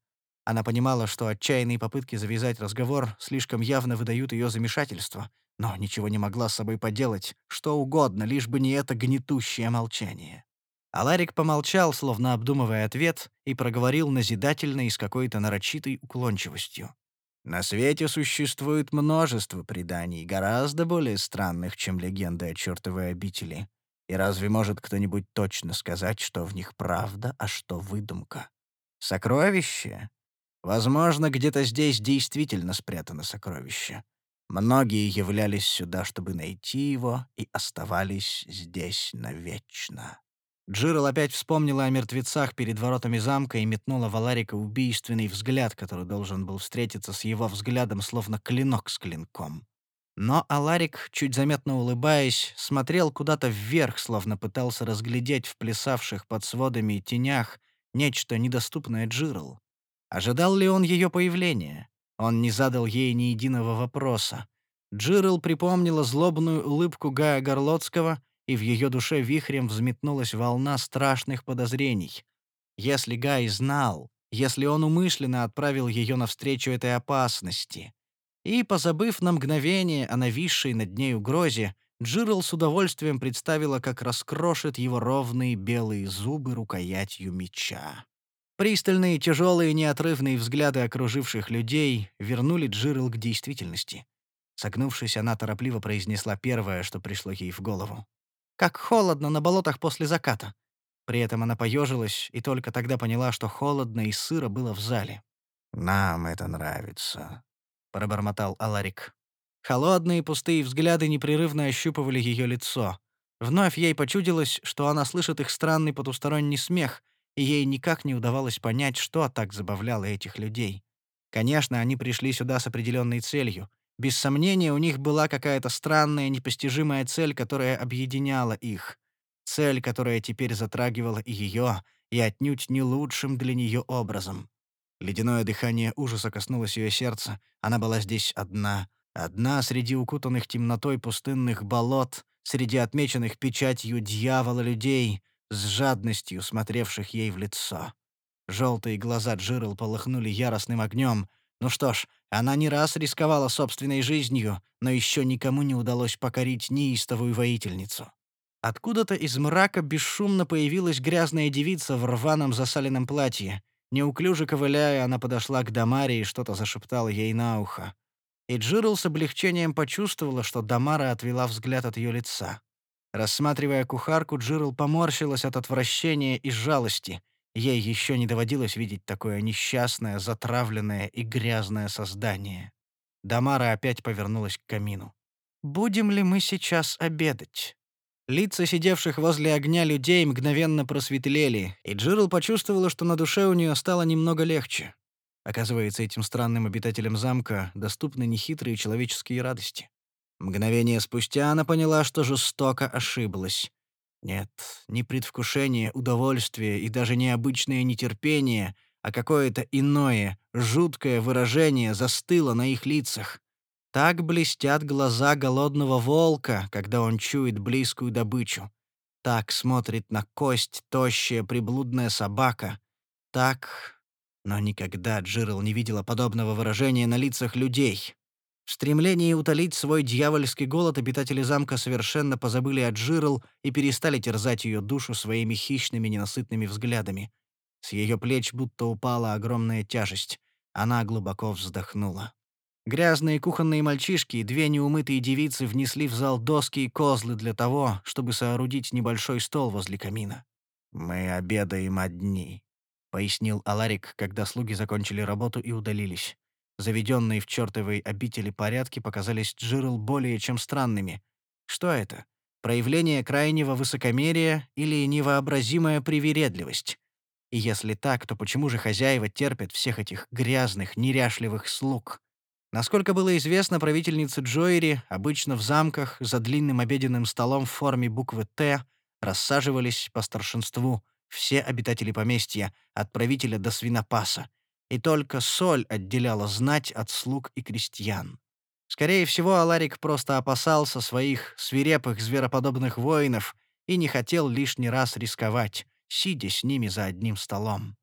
Она понимала, что отчаянные попытки завязать разговор слишком явно выдают ее замешательство, но ничего не могла с собой поделать, что угодно, лишь бы не это гнетущее молчание. Аларик помолчал, словно обдумывая ответ, и проговорил назидательно и с какой-то нарочитой уклончивостью. «На свете существует множество преданий, гораздо более странных, чем легенды о чертовой обители. И разве может кто-нибудь точно сказать, что в них правда, а что выдумка? Сокровище? Возможно, где-то здесь действительно спрятано сокровище. Многие являлись сюда, чтобы найти его, и оставались здесь навечно». Джирл опять вспомнила о мертвецах перед воротами замка и метнула в Аларика убийственный взгляд, который должен был встретиться с его взглядом, словно клинок с клинком. Но Аларик, чуть заметно улыбаясь, смотрел куда-то вверх, словно пытался разглядеть в плясавших под сводами и тенях нечто недоступное Джирл. Ожидал ли он ее появления? Он не задал ей ни единого вопроса. Джирл припомнила злобную улыбку Гая Горлотского, и в ее душе вихрем взметнулась волна страшных подозрений. Если Гай знал, если он умышленно отправил ее навстречу этой опасности. И, позабыв на мгновение о нависшей над ней угрозе, Джирл с удовольствием представила, как раскрошит его ровные белые зубы рукоятью меча. Пристальные, тяжелые, неотрывные взгляды окруживших людей вернули Джирл к действительности. Согнувшись, она торопливо произнесла первое, что пришло ей в голову. «Как холодно на болотах после заката!» При этом она поежилась и только тогда поняла, что холодно и сыро было в зале. «Нам это нравится», — пробормотал Аларик. Холодные пустые взгляды непрерывно ощупывали ее лицо. Вновь ей почудилось, что она слышит их странный потусторонний смех, и ей никак не удавалось понять, что так забавляло этих людей. Конечно, они пришли сюда с определенной целью. Без сомнения, у них была какая-то странная, непостижимая цель, которая объединяла их. Цель, которая теперь затрагивала и ее, и отнюдь не лучшим для нее образом. Ледяное дыхание ужаса коснулось ее сердца. Она была здесь одна. Одна среди укутанных темнотой пустынных болот, среди отмеченных печатью дьявола людей, с жадностью смотревших ей в лицо. Желтые глаза Джирл полыхнули яростным огнем. Ну что ж, она не раз рисковала собственной жизнью, но еще никому не удалось покорить неистовую воительницу. Откуда-то из мрака бесшумно появилась грязная девица в рваном засаленном платье. Неуклюже ковыляя, она подошла к Дамаре и что-то зашептала ей на ухо. И Джирл с облегчением почувствовала, что Дамара отвела взгляд от ее лица. Рассматривая кухарку, Джирл поморщилась от отвращения и жалости. Ей еще не доводилось видеть такое несчастное, затравленное и грязное создание. Дамара опять повернулась к камину. «Будем ли мы сейчас обедать?» Лица сидевших возле огня людей мгновенно просветлели, и Джирл почувствовала, что на душе у нее стало немного легче. Оказывается, этим странным обитателям замка доступны нехитрые человеческие радости. Мгновение спустя она поняла, что жестоко ошиблась. Нет, не предвкушение, удовольствие и даже необычное нетерпение, а какое-то иное, жуткое выражение застыло на их лицах. Так блестят глаза голодного волка, когда он чует близкую добычу. Так смотрит на кость тощая приблудная собака. Так... Но никогда Джирл не видела подобного выражения на лицах людей. В стремлении утолить свой дьявольский голод обитатели замка совершенно позабыли о Джирл и перестали терзать ее душу своими хищными ненасытными взглядами. С ее плеч будто упала огромная тяжесть. Она глубоко вздохнула. Грязные кухонные мальчишки и две неумытые девицы внесли в зал доски и козлы для того, чтобы соорудить небольшой стол возле камина. «Мы обедаем одни», — пояснил Аларик, когда слуги закончили работу и удалились. Заведенные в чертовой обители порядки показались Джирл более чем странными. Что это? Проявление крайнего высокомерия или невообразимая привередливость? И если так, то почему же хозяева терпят всех этих грязных, неряшливых слуг? Насколько было известно правительнице Джоэри, обычно в замках за длинным обеденным столом в форме буквы «Т» рассаживались по старшинству все обитатели поместья, от правителя до свинопаса, и только соль отделяла знать от слуг и крестьян. Скорее всего, Аларик просто опасался своих свирепых звероподобных воинов и не хотел лишний раз рисковать, сидя с ними за одним столом.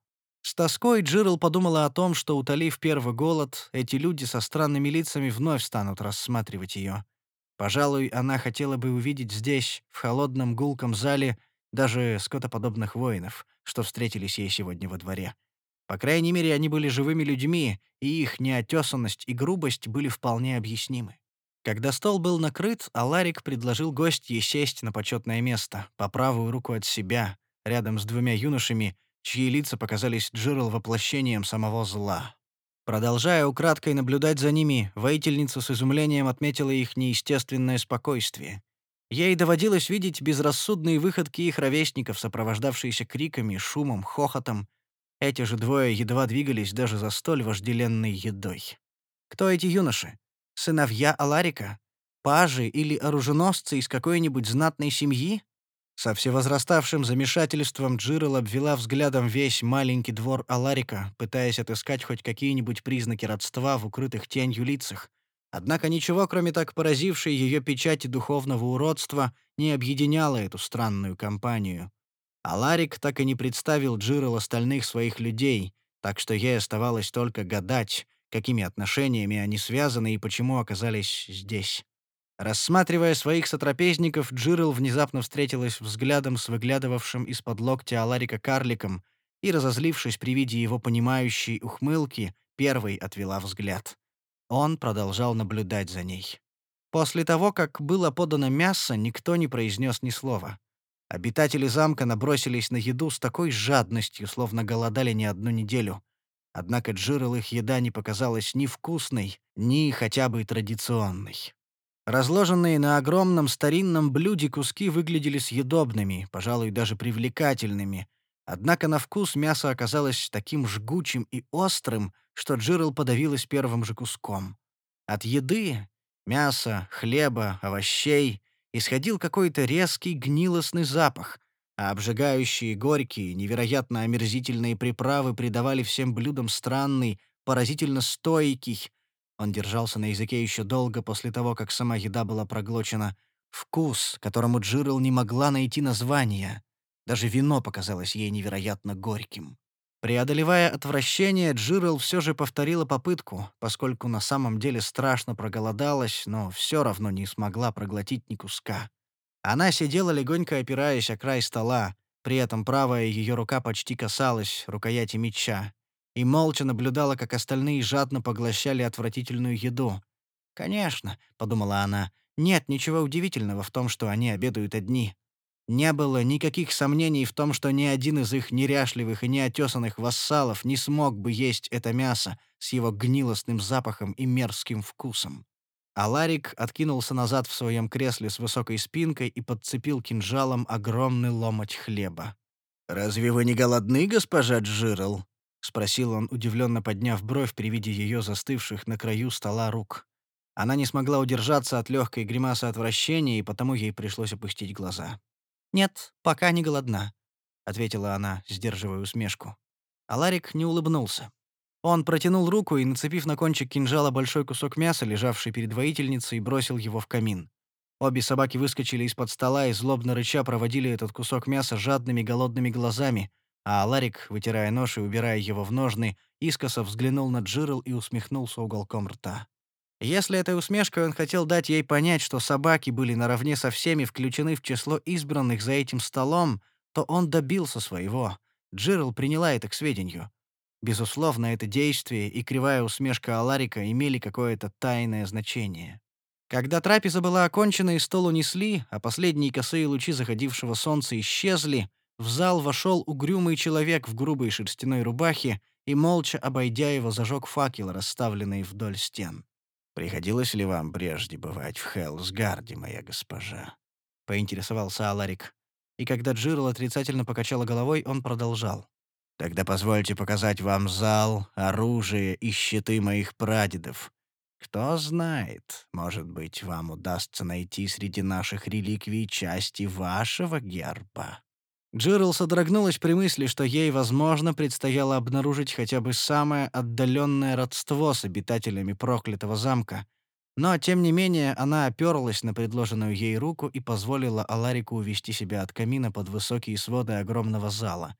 С тоской Джирл подумала о том, что, утолив первый голод, эти люди со странными лицами вновь станут рассматривать ее. Пожалуй, она хотела бы увидеть здесь, в холодном гулком зале, даже скотоподобных воинов, что встретились ей сегодня во дворе. По крайней мере, они были живыми людьми, и их неотесанность и грубость были вполне объяснимы. Когда стол был накрыт, Аларик предложил гостье сесть на почетное место, по правую руку от себя, рядом с двумя юношами, чьи лица показались Джирл воплощением самого зла. Продолжая украдкой наблюдать за ними, воительница с изумлением отметила их неестественное спокойствие. Ей доводилось видеть безрассудные выходки их ровесников, сопровождавшиеся криками, шумом, хохотом. Эти же двое едва двигались даже за столь вожделенной едой. Кто эти юноши? Сыновья Аларика? Пажи или оруженосцы из какой-нибудь знатной семьи? Со всевозраставшим замешательством Джирл обвела взглядом весь маленький двор Аларика, пытаясь отыскать хоть какие-нибудь признаки родства в укрытых тенью лицах. Однако ничего, кроме так поразившей ее печати духовного уродства, не объединяло эту странную компанию. Аларик так и не представил Джирл остальных своих людей, так что ей оставалось только гадать, какими отношениями они связаны и почему оказались здесь. Рассматривая своих сотрапезников, Джирл внезапно встретилась взглядом с выглядывавшим из-под локтя Аларика карликом и, разозлившись при виде его понимающей ухмылки, первой отвела взгляд. Он продолжал наблюдать за ней. После того, как было подано мясо, никто не произнес ни слова. Обитатели замка набросились на еду с такой жадностью, словно голодали не одну неделю. Однако Джирл их еда не показалась ни вкусной, ни хотя бы традиционной. Разложенные на огромном старинном блюде куски выглядели съедобными, пожалуй, даже привлекательными. Однако на вкус мясо оказалось таким жгучим и острым, что Джирл подавилась первым же куском. От еды — мяса, хлеба, овощей — исходил какой-то резкий гнилостный запах, а обжигающие, горькие, невероятно омерзительные приправы придавали всем блюдам странный, поразительно стойкий, он держался на языке еще долго после того, как сама еда была проглочена. Вкус, которому Джирл не могла найти названия. Даже вино показалось ей невероятно горьким. Преодолевая отвращение, Джирл все же повторила попытку, поскольку на самом деле страшно проголодалась, но все равно не смогла проглотить ни куска. Она сидела, легонько опираясь о край стола, при этом правая ее рука почти касалась рукояти меча, и молча наблюдала, как остальные жадно поглощали отвратительную еду. «Конечно», — подумала она, — «нет ничего удивительного в том, что они обедают одни». Не было никаких сомнений в том, что ни один из их неряшливых и неотесанных вассалов не смог бы есть это мясо с его гнилостным запахом и мерзким вкусом. Аларик откинулся назад в своем кресле с высокой спинкой и подцепил кинжалом огромный ломоть хлеба. «Разве вы не голодны, госпожа Джирл?» — спросил он, удивленно подняв бровь при виде ее застывших на краю стола рук. Она не смогла удержаться от легкой гримасы отвращения, и потому ей пришлось опустить глаза. «Нет, пока не голодна», — ответила она, сдерживая усмешку. Аларик не улыбнулся. Он протянул руку и, нацепив на кончик кинжала большой кусок мяса, лежавший перед воительницей, бросил его в камин. Обе собаки выскочили из-под стола и, злобно рыча, проводили этот кусок мяса жадными голодными глазами, а Аларик, вытирая нож и убирая его в ножны, искоса взглянул на Джирл и усмехнулся уголком рта. Если этой усмешкой он хотел дать ей понять, что собаки были наравне со всеми включены в число избранных за этим столом, то он добился своего. Джирл приняла это к сведению. Безусловно, это действие и кривая усмешка Аларика имели какое-то тайное значение. Когда трапеза была окончена и стол унесли, а последние косые лучи заходившего солнца исчезли, в зал вошел угрюмый человек в грубой шерстяной рубахе и, молча обойдя его, зажег факел, расставленный вдоль стен. «Приходилось ли вам прежде бывать в Хелсгарде, моя госпожа?» — поинтересовался Аларик. И когда Джирл отрицательно покачала головой, он продолжал. «Тогда позвольте показать вам зал, оружие и щиты моих прадедов. Кто знает, может быть, вам удастся найти среди наших реликвий части вашего герба». Джирл содрогнулась при мысли, что ей, возможно, предстояло обнаружить хотя бы самое отдаленное родство с обитателями проклятого замка. Но, тем не менее, она оперлась на предложенную ей руку и позволила Аларику увести себя от камина под высокие своды огромного зала.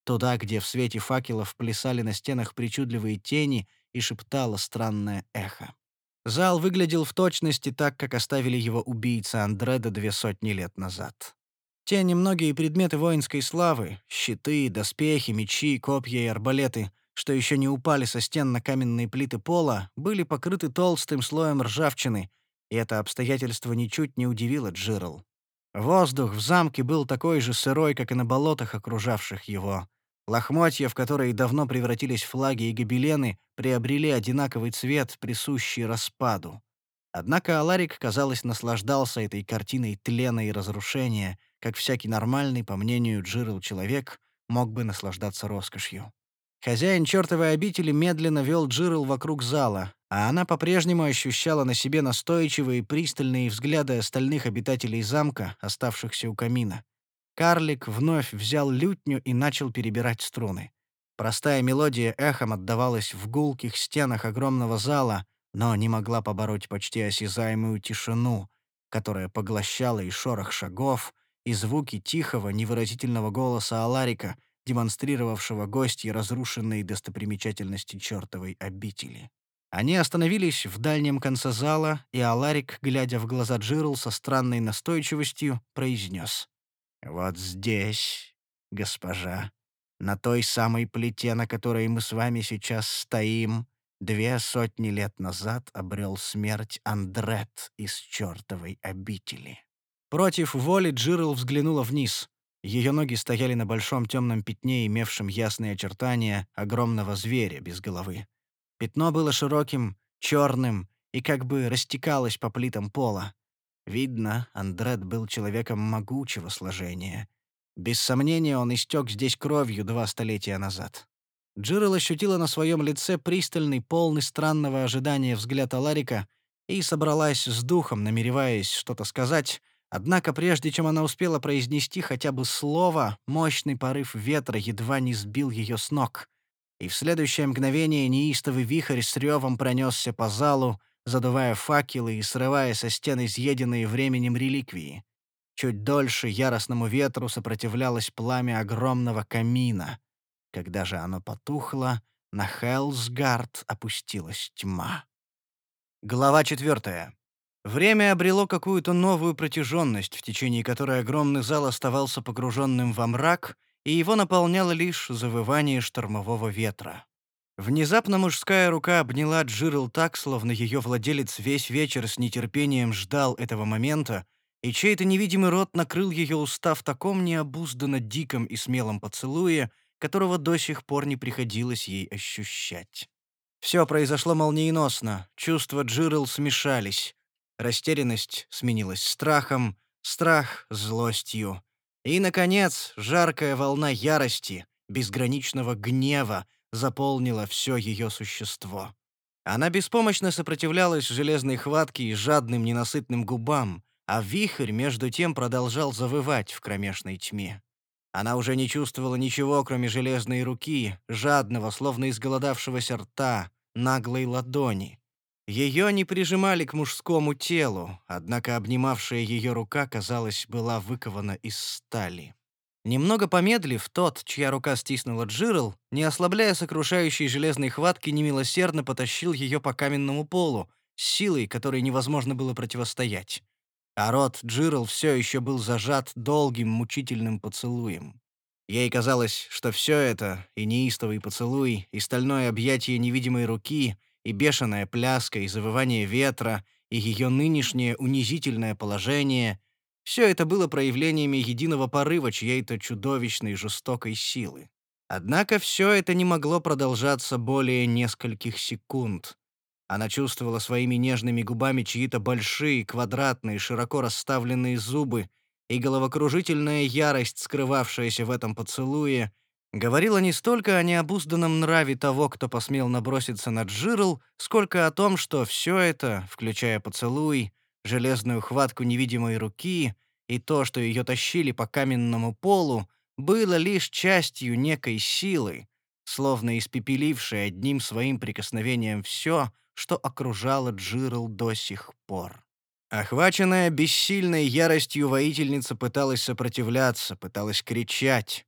туда, где в свете факелов плясали на стенах причудливые тени и шептало странное эхо. Зал выглядел в точности так, как оставили его убийцы Андреда 200 лет назад. Те немногие предметы воинской славы — щиты, доспехи, мечи, копья и арбалеты, что еще не упали со стен на каменные плиты пола, были покрыты толстым слоем ржавчины, и это обстоятельство ничуть не удивило Джирл. Воздух в замке был такой же сырой, как и на болотах, окружавших его. Лохмотья, в которые давно превратились флаги и гобелены, приобрели одинаковый цвет, присущий распаду. Однако Аларик, казалось, наслаждался этой картиной тлена и разрушения, как всякий нормальный, по мнению Джирл, человек мог бы наслаждаться роскошью. Хозяин чертовой обители медленно вел Джирл вокруг зала, а она по-прежнему ощущала на себе настойчивые пристальные взгляды остальных обитателей замка, оставшихся у камина. Карлик вновь взял лютню и начал перебирать струны. Простая мелодия эхом отдавалась в гулких стенах огромного зала, но не могла побороть почти осязаемую тишину, которая поглощала и шорох шагов, и звуки тихого, невыразительного голоса Аларика, демонстрировавшего гостье разрушенные достопримечательности чертовой обители. Они остановились в дальнем конце зала, и Аларик, глядя в глаза Джирл со странной настойчивостью, произнес: «Вот здесь, госпожа, на той самой плите, на которой мы с вами сейчас стоим, 200 лет назад обрел смерть Андрет из чертовой обители». Против воли Джирл взглянула вниз. Ее ноги стояли на большом темном пятне, имевшем ясные очертания огромного зверя без головы. Пятно было широким, черным и как бы растекалось по плитам пола. Видно, Андрет был человеком могучего сложения. Без сомнения, он истек здесь кровью 2 столетия назад. Джирл ощутила на своем лице пристальный, полный странного ожидания взгляд Аларика и собралась с духом, намереваясь что-то сказать, однако прежде чем она успела произнести хотя бы слово, мощный порыв ветра едва не сбил ее с ног. И в следующее мгновение неистовый вихрь с ревом пронесся по залу, задувая факелы и срывая со стен изъеденные временем реликвии. Чуть дольше яростному ветру сопротивлялось пламя огромного камина. Когда же оно потухло, на Хелсгард опустилась тьма. Глава 4. Время обрело какую-то новую протяженность, в течение которой огромный зал оставался погруженным во мрак, и его наполняло лишь завывание штормового ветра. Внезапно мужская рука обняла Джирл так, словно ее владелец весь вечер с нетерпением ждал этого момента, и чей-то невидимый рот накрыл ее уста в таком необузданно диком и смелом поцелуе, которого до сих пор не приходилось ей ощущать. Все произошло молниеносно, чувства Джирл смешались. Растерянность сменилась страхом, страх — злостью. И, наконец, жаркая волна ярости, безграничного гнева заполнила все ее существо. Она беспомощно сопротивлялась железной хватке и жадным ненасытным губам, а вихрь между тем продолжал завывать в кромешной тьме. Она уже не чувствовала ничего, кроме железной руки, жадного, словно изголодавшегося рта, наглой ладони. Ее не прижимали к мужскому телу, однако обнимавшая ее рука, казалось, была выкована из стали. Немного помедлив, тот, чья рука стиснула Джирл, не ослабляя сокрушающей железной хватки, немилосердно потащил ее по каменному полу, с силой, которой невозможно было противостоять. А рот Джирл все еще был зажат долгим мучительным поцелуем. Ей казалось, что все это, и неистовый поцелуй, и стальное объятие невидимой руки, и бешеная пляска, и завывание ветра, и ее нынешнее унизительное положение — все это было проявлениями единого порыва чьей-то чудовищной жестокой силы. Однако все это не могло продолжаться более нескольких секунд. Она чувствовала своими нежными губами чьи-то большие, квадратные, широко расставленные зубы, и головокружительная ярость, скрывавшаяся в этом поцелуе, говорила не столько о необузданном нраве того, кто посмел наброситься на Джирл, сколько о том, что все это, включая поцелуй, железную хватку невидимой руки и то, что ее тащили по каменному полу, было лишь частью некой силы, словно испепелившей одним своим прикосновением все, что окружало Джирл до сих пор. Охваченная бессильной яростью, воительница пыталась сопротивляться, пыталась кричать.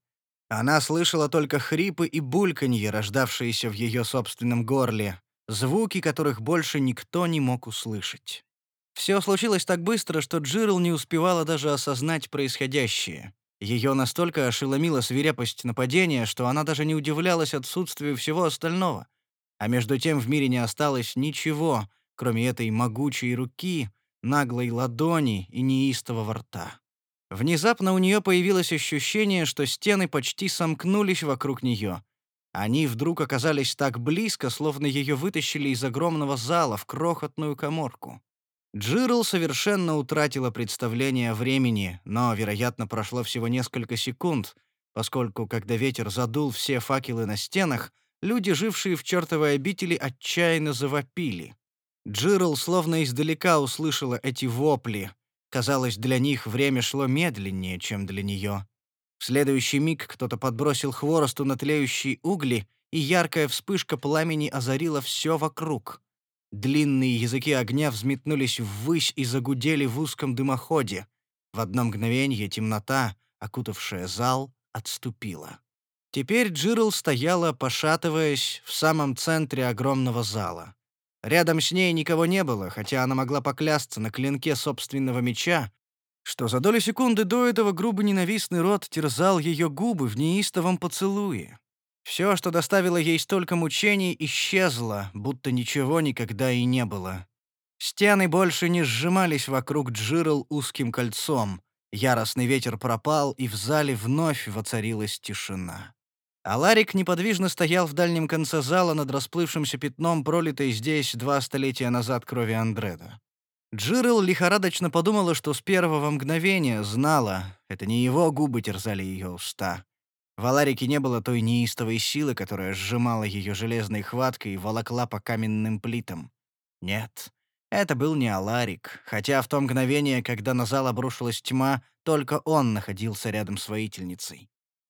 Она слышала только хрипы и бульканье, рождавшиеся в ее собственном горле, звуки которых больше никто не мог услышать. Все случилось так быстро, что Джирл не успевала даже осознать происходящее. Ее настолько ошеломила свирепость нападения, что она даже не удивлялась отсутствию всего остального. А между тем в мире не осталось ничего, кроме этой могучей руки, наглой ладони и неистового рта. Внезапно у нее появилось ощущение, что стены почти сомкнулись вокруг нее. Они вдруг оказались так близко, словно ее вытащили из огромного зала в крохотную каморку. Джирл совершенно утратила представление о времени, но, вероятно, прошло всего несколько секунд, поскольку, когда ветер задул все факелы на стенах, люди, жившие в чертовой обители, отчаянно завопили. Джирл словно издалека услышала эти вопли. Казалось, для них время шло медленнее, чем для нее. В следующий миг кто-то подбросил хворосту на тлеющие угли, и яркая вспышка пламени озарила все вокруг. Длинные языки огня взметнулись ввысь и загудели в узком дымоходе. В одно мгновение темнота, окутавшая зал, отступила. Теперь Джирл стояла, пошатываясь, в самом центре огромного зала. Рядом с ней никого не было, хотя она могла поклясться на клинке собственного меча, что за долю секунды до этого грубо ненавистный рот терзал ее губы в неистовом поцелуе. Все, что доставило ей столько мучений, исчезло, будто ничего никогда и не было. Стены больше не сжимались вокруг Джирл узким кольцом. Яростный ветер пропал, и в зале вновь воцарилась тишина. Аларик неподвижно стоял в дальнем конце зала над расплывшимся пятном, пролитой здесь 2 столетия назад крови Андреда. Джирл лихорадочно подумала, что с первого мгновения знала, это не его губы терзали ее уста. В Аларике не было той неистовой силы, которая сжимала ее железной хваткой и волокла по каменным плитам. Нет, это был не Аларик, хотя в то мгновение, когда на зал обрушилась тьма, только он находился рядом с воительницей.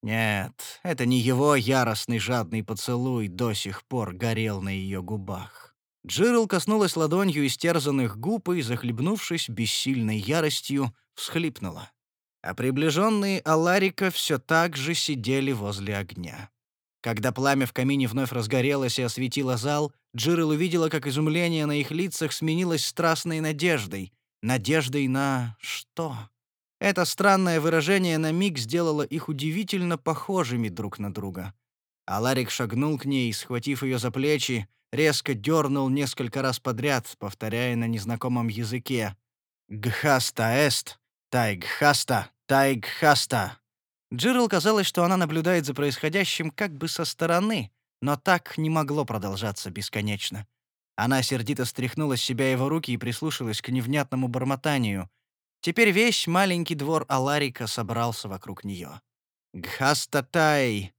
Нет, это не его яростный жадный поцелуй до сих пор горел на ее губах. Джирл коснулась ладонью истерзанных губ и, захлебнувшись бессильной яростью, всхлипнула. А приближенные Аларика все так же сидели возле огня. Когда пламя в камине вновь разгорелось и осветило зал, Джирл увидела, как изумление на их лицах сменилось страстной надеждой. Надеждой на что? Это странное выражение на миг сделало их удивительно похожими друг на друга. Аларик шагнул к ней, схватив ее за плечи, резко дернул несколько раз подряд, повторяя на незнакомом языке: «Гхаста эст, тайгхаста, тайгхаста». Джирл казалось, что она наблюдает за происходящим как бы со стороны, но так не могло продолжаться бесконечно. Она сердито стряхнула с себя его руки и прислушалась к невнятному бормотанию. Теперь весь маленький двор Аларика собрался вокруг нее. «Гхаста-тай!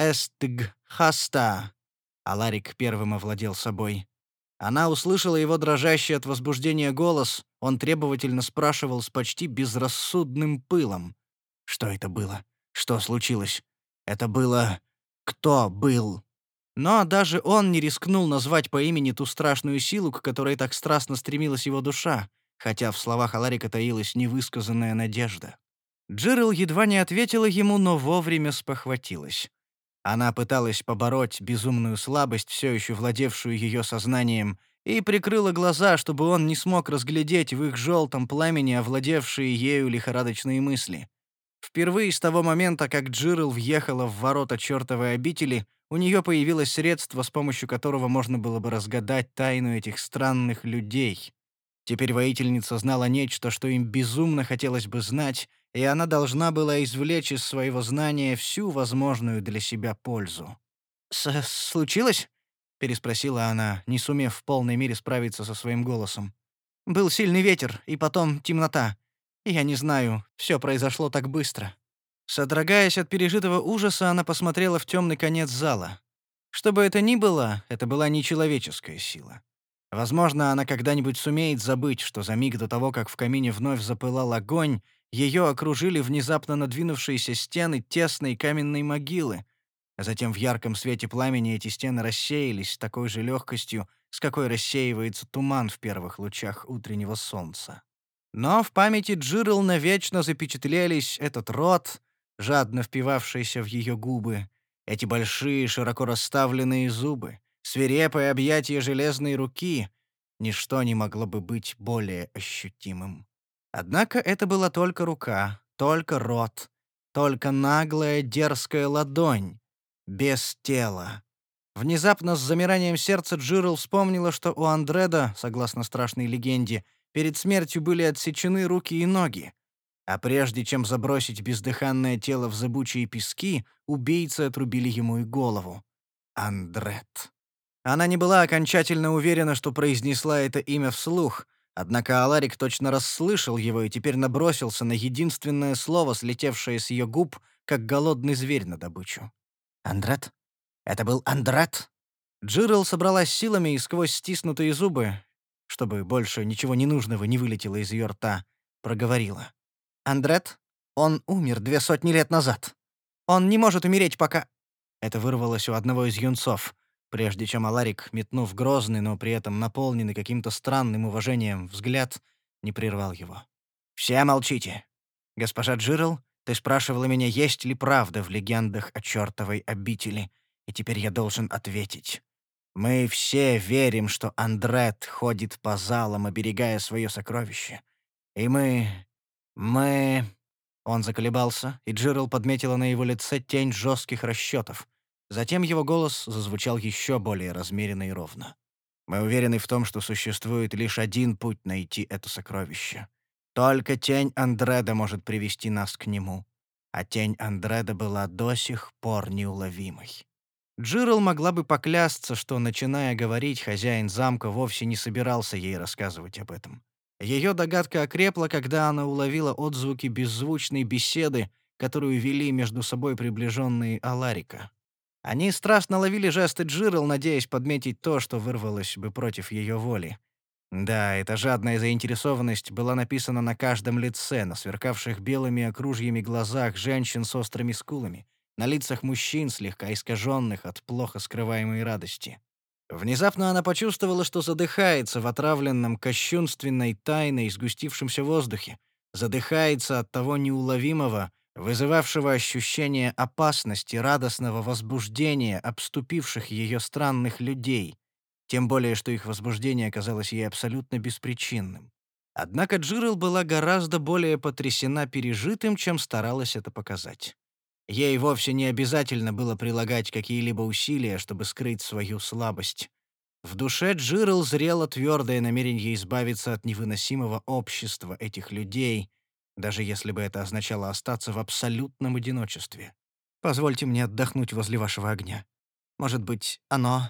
Эст-гхаста!» Аларик первым овладел собой. Она услышала его дрожащий от возбуждения голос. Он требовательно спрашивал с почти безрассудным пылом. Что это было? Что случилось? Это было... Кто был? Но даже он не рискнул назвать по имени ту страшную силу, к которой так страстно стремилась его душа, хотя в словах Аларика таилась невысказанная надежда. Джирл едва не ответила ему, но вовремя спохватилась. Она пыталась побороть безумную слабость, все еще владевшую ее сознанием, и прикрыла глаза, чтобы он не смог разглядеть в их желтом пламени овладевшие ею лихорадочные мысли. Впервые с того момента, как Джирл въехала в ворота чертовой обители, у нее появилось средство, с помощью которого можно было бы разгадать тайну этих странных людей. Теперь воительница знала нечто, что им безумно хотелось бы знать, и она должна была извлечь из своего знания всю возможную для себя пользу. «Случилось?» — переспросила она, не сумев в полной мере справиться со своим голосом. «Был сильный ветер, и потом темнота. Я не знаю, все произошло так быстро». Содрогаясь от пережитого ужаса, она посмотрела в темный конец зала. Что бы это ни было, это была нечеловеческая сила. Возможно, она когда-нибудь сумеет забыть, что за миг до того, как в камине вновь запылал огонь, ее окружили внезапно надвинувшиеся стены тесной каменной могилы, а затем в ярком свете пламени эти стены рассеялись с такой же легкостью, с какой рассеивается туман в первых лучах утреннего солнца. Но в памяти Джирл навечно запечатлелись этот рот, жадно впивавшийся в ее губы, эти большие, широко расставленные зубы, свирепое объятие железной руки — ничто не могло бы быть более ощутимым. Однако это была только рука, только рот, только наглая дерзкая ладонь, без тела. Внезапно с замиранием сердца Джирл вспомнила, что у Андреда, согласно страшной легенде, перед смертью были отсечены руки и ноги. А прежде чем забросить бездыханное тело в зыбучие пески, убийцы отрубили ему и голову. Андрет. Она не была окончательно уверена, что произнесла это имя вслух, однако Аларик точно расслышал его и теперь набросился на единственное слово, слетевшее с ее губ, как голодный зверь на добычу. «Андрет? Это был Андрет?» Джирл собралась силами и сквозь стиснутые зубы, чтобы больше ничего ненужного не вылетело из ее рта, проговорила. «Андрет? Он умер 200 лет назад. Он не может умереть, пока...» Это вырвалось у одного из юнцов, прежде чем Аларик, метнув грозный, но при этом наполненный каким-то странным уважением взгляд, не прервал его. «Все молчите. Госпожа Джирл, ты спрашивала меня, есть ли правда в легендах о чертовой обители, и теперь я должен ответить. Мы все верим, что Андрет ходит по залам, оберегая свое сокровище. И мы...» Он заколебался, и Джирл подметила на его лице тень жестких расчетов. Затем его голос зазвучал еще более размеренно и ровно. «Мы уверены в том, что существует лишь один путь найти это сокровище. Только тень Андреда может привести нас к нему. А тень Андреда была до сих пор неуловимой». Джирл могла бы поклясться, что, начиная говорить, хозяин замка вовсе не собирался ей рассказывать об этом. Ее догадка окрепла, когда она уловила отзвуки беззвучной беседы, которую вели между собой приближенные Аларика. Они страстно ловили жесты Джирл, надеясь подметить то, что вырвалось бы против ее воли. Да, эта жадная заинтересованность была написана на каждом лице, на сверкавших белыми окружьями глазах женщин с острыми скулами, на лицах мужчин, слегка искаженных от плохо скрываемой радости. Внезапно она почувствовала, что задыхается в отравленном кощунственной тайной сгустившемся воздухе, задыхается от того неуловимого, вызывавшего ощущение опасности, радостного возбуждения обступивших ее странных людей, тем более что их возбуждение казалось ей абсолютно беспричинным. Однако Джирл была гораздо более потрясена пережитым, чем старалась это показать. Ей вовсе не обязательно было прилагать какие-либо усилия, чтобы скрыть свою слабость. В душе Джирл зрело твердое намерение избавиться от невыносимого общества этих людей, даже если бы это означало остаться в абсолютном одиночестве. «Позвольте мне отдохнуть возле вашего огня. Может быть,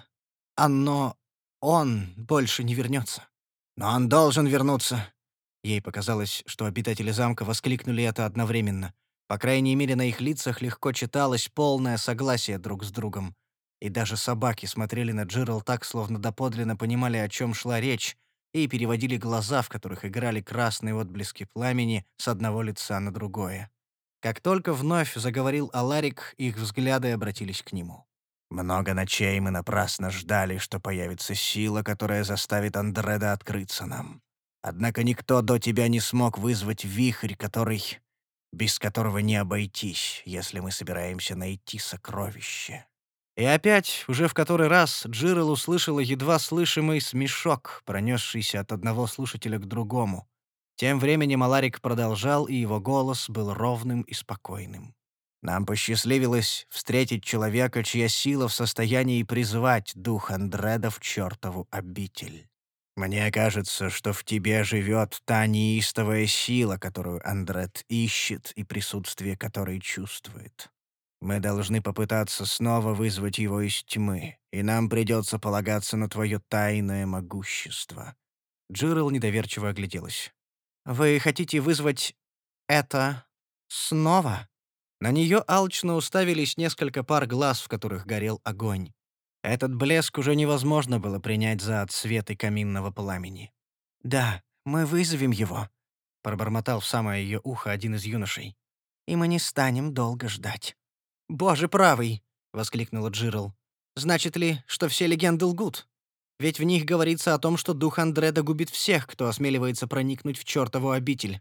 он больше не вернется. Но он должен вернуться!» Ей показалось, что обитатели замка воскликнули это одновременно. По крайней мере, на их лицах легко читалось полное согласие друг с другом. И даже собаки смотрели на Джирл так, словно доподлинно понимали, о чем шла речь, и переводили глаза, в которых играли красные отблески пламени с одного лица на другое. Как только вновь заговорил Аларик, их взгляды обратились к нему. «Много ночей мы напрасно ждали, что появится сила, которая заставит Андреда открыться нам. Однако никто до тебя не смог вызвать вихрь, без которого не обойтись, если мы собираемся найти сокровище». И опять, уже в который раз, Джирл услышала едва слышимый смешок, пронесшийся от одного слушателя к другому. Тем временем Аларик продолжал, и его голос был ровным и спокойным. «Нам посчастливилось встретить человека, чья сила в состоянии призвать дух Андреда в чертову обитель. Мне кажется, что в тебе живет та неистовая сила, которую Андред ищет и присутствие которой чувствует. Мы должны попытаться снова вызвать его из тьмы, и нам придется полагаться на твое тайное могущество». Джирл недоверчиво огляделась. «Вы хотите вызвать это снова?» На нее алчно уставились несколько пар глаз, в которых горел огонь. Этот блеск уже невозможно было принять за отсветы каминного пламени. «Да, мы вызовем его», — пробормотал в самое ее ухо один из юношей. «И мы не станем долго ждать». «Боже правый!» — воскликнула Джирл. «Значит ли, что все легенды лгут? Ведь в них говорится о том, что дух Андреда губит всех, кто осмеливается проникнуть в чертову обитель.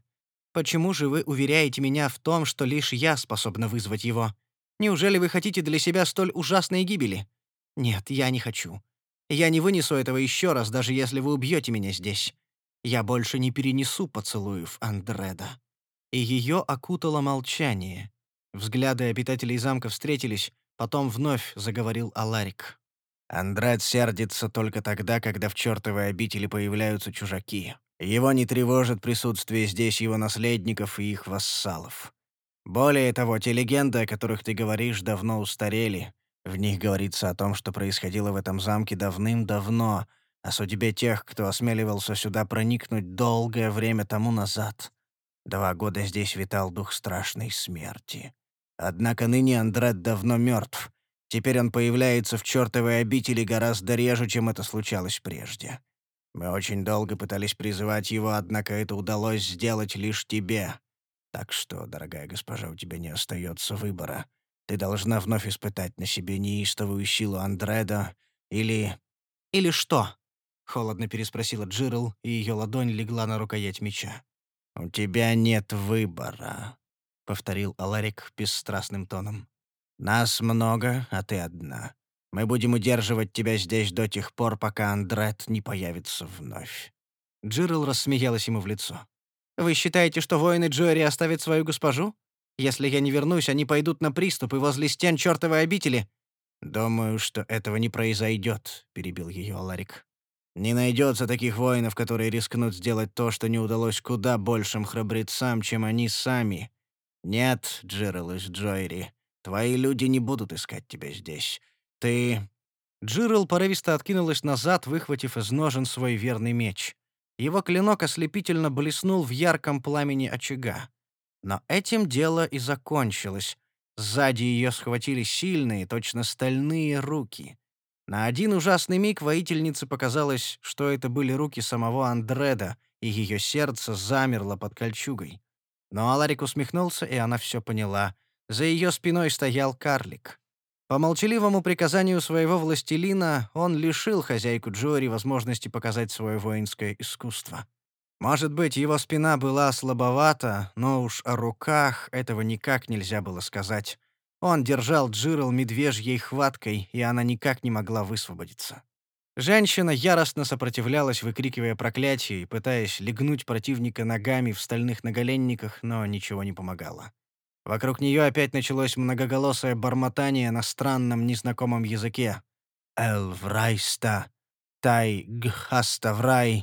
Почему же вы уверяете меня в том, что лишь я способна вызвать его? Неужели вы хотите для себя столь ужасной гибели? Нет, я не хочу. Я не вынесу этого еще раз, даже если вы убьете меня здесь. Я больше не перенесу поцелуев Андреда». И ее окутало молчание. Взгляды обитателей замка встретились, потом вновь заговорил Аларик. «Андред сердится только тогда, когда в чертовой обители появляются чужаки. Его не тревожит присутствие здесь его наследников и их вассалов. Более того, те легенды, о которых ты говоришь, давно устарели. В них говорится о том, что происходило в этом замке давным-давно, о судьбе тех, кто осмеливался сюда проникнуть долгое время тому назад. 2 года здесь витал дух страшной смерти. Однако ныне Андред давно мертв. Теперь он появляется в чертовой обители гораздо реже, чем это случалось прежде. Мы очень долго пытались призывать его, однако это удалось сделать лишь тебе. Так что, дорогая госпожа, у тебя не остается выбора. Ты должна вновь испытать на себе неистовую силу Андреда или... «Или что?» — холодно переспросила Джирл, и ее ладонь легла на рукоять меча. «У тебя нет выбора», — повторил Аларик бесстрастным тоном. «Нас много, а ты одна. Мы будем удерживать тебя здесь до тех пор, пока Андрет не появится вновь». Джирл рассмеялась ему в лицо. «Вы считаете, что воины Джоэри оставят свою госпожу? Если я не вернусь, они пойдут на приступ и возле стен чертовой обители». «Думаю, что этого не произойдет», — перебил ее Аларик. «Не найдется таких воинов, которые рискнут сделать то, что не удалось куда большим храбрецам, чем они сами. Нет, Джирл из Джоэри, твои люди не будут искать тебя здесь. Ты...» Джирл порывисто откинулась назад, выхватив из ножен свой верный меч. Его клинок ослепительно блеснул в ярком пламени очага. Но этим дело и закончилось. Сзади ее схватили сильные, точно стальные руки. На один ужасный миг воительнице показалось, что это были руки самого Андреда, и ее сердце замерло под кольчугой. Но Аларик усмехнулся, и она все поняла. За ее спиной стоял карлик. По молчаливому приказанию своего властелина он лишил хозяйку Джоэри возможности показать свое воинское искусство. Может быть, его спина была слабовата, но уж о руках этого никак нельзя было сказать. Он держал Джирл медвежьей хваткой, и она никак не могла высвободиться. Женщина яростно сопротивлялась, выкрикивая проклятия и пытаясь легнуть противника ногами в стальных наголенниках, но ничего не помогало. Вокруг нее опять началось многоголосое бормотание на странном незнакомом языке. «Эльврайста, тай гхаставрай,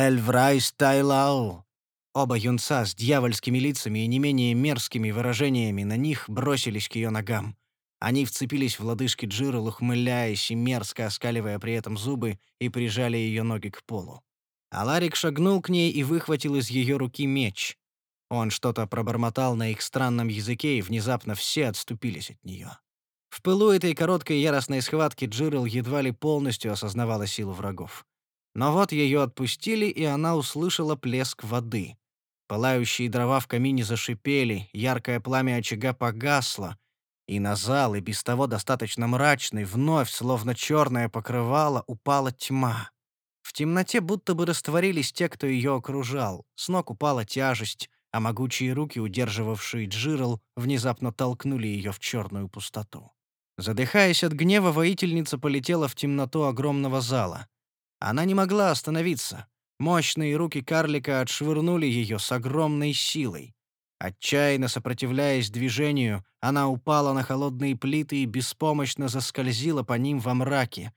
эльврайстайлау». Оба юнца с дьявольскими лицами и не менее мерзкими выражениями на них бросились к ее ногам. Они вцепились в лодыжки Джирл, ухмыляясь и мерзко оскаливая при этом зубы, и прижали ее ноги к полу. Аларик шагнул к ней и выхватил из ее руки меч. Он что-то пробормотал на их странном языке, и внезапно все отступились от нее. В пылу этой короткой яростной схватки Джирл едва ли полностью осознавала силу врагов. Но вот ее отпустили, и она услышала плеск воды. Пылающие дрова в камине зашипели, яркое пламя очага погасло, и на зал, и без того достаточно мрачный, вновь, словно черное покрывало, упала тьма. В темноте будто бы растворились те, кто ее окружал. С ног упала тяжесть, а могучие руки, удерживавшие Джирл, внезапно толкнули ее в черную пустоту. Задыхаясь от гнева, воительница полетела в темноту огромного зала. Она не могла остановиться. Мощные руки карлика отшвырнули ее с огромной силой. Отчаянно сопротивляясь движению, она упала на холодные плиты и беспомощно заскользила по ним во мраке.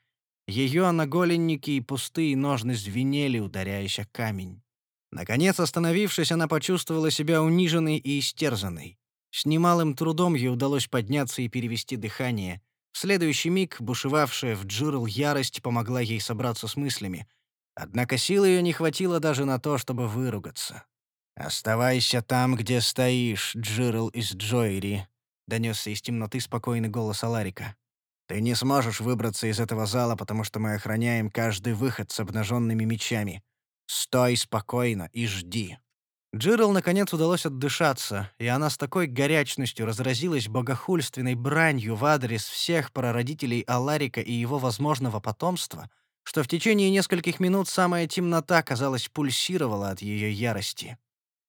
Ее наголенники и пустые ножны звенели, ударяясь о камень. Наконец, остановившись, она почувствовала себя униженной и истерзанной. С немалым трудом ей удалось подняться и перевести дыхание. В следующий миг бушевавшая в Джирл ярость помогла ей собраться с мыслями. Однако сил ее не хватило даже на то, чтобы выругаться. «Оставайся там, где стоишь, Джирл из Джоэри», — донесся из темноты спокойный голос Аларика. «Ты не сможешь выбраться из этого зала, потому что мы охраняем каждый выход с обнаженными мечами. Стой спокойно и жди». Джирл наконец удалось отдышаться, и она с такой горячностью разразилась богохульственной бранью в адрес всех прародителей Аларика и его возможного потомства, что в течение нескольких минут самая темнота, казалось, пульсировала от ее ярости.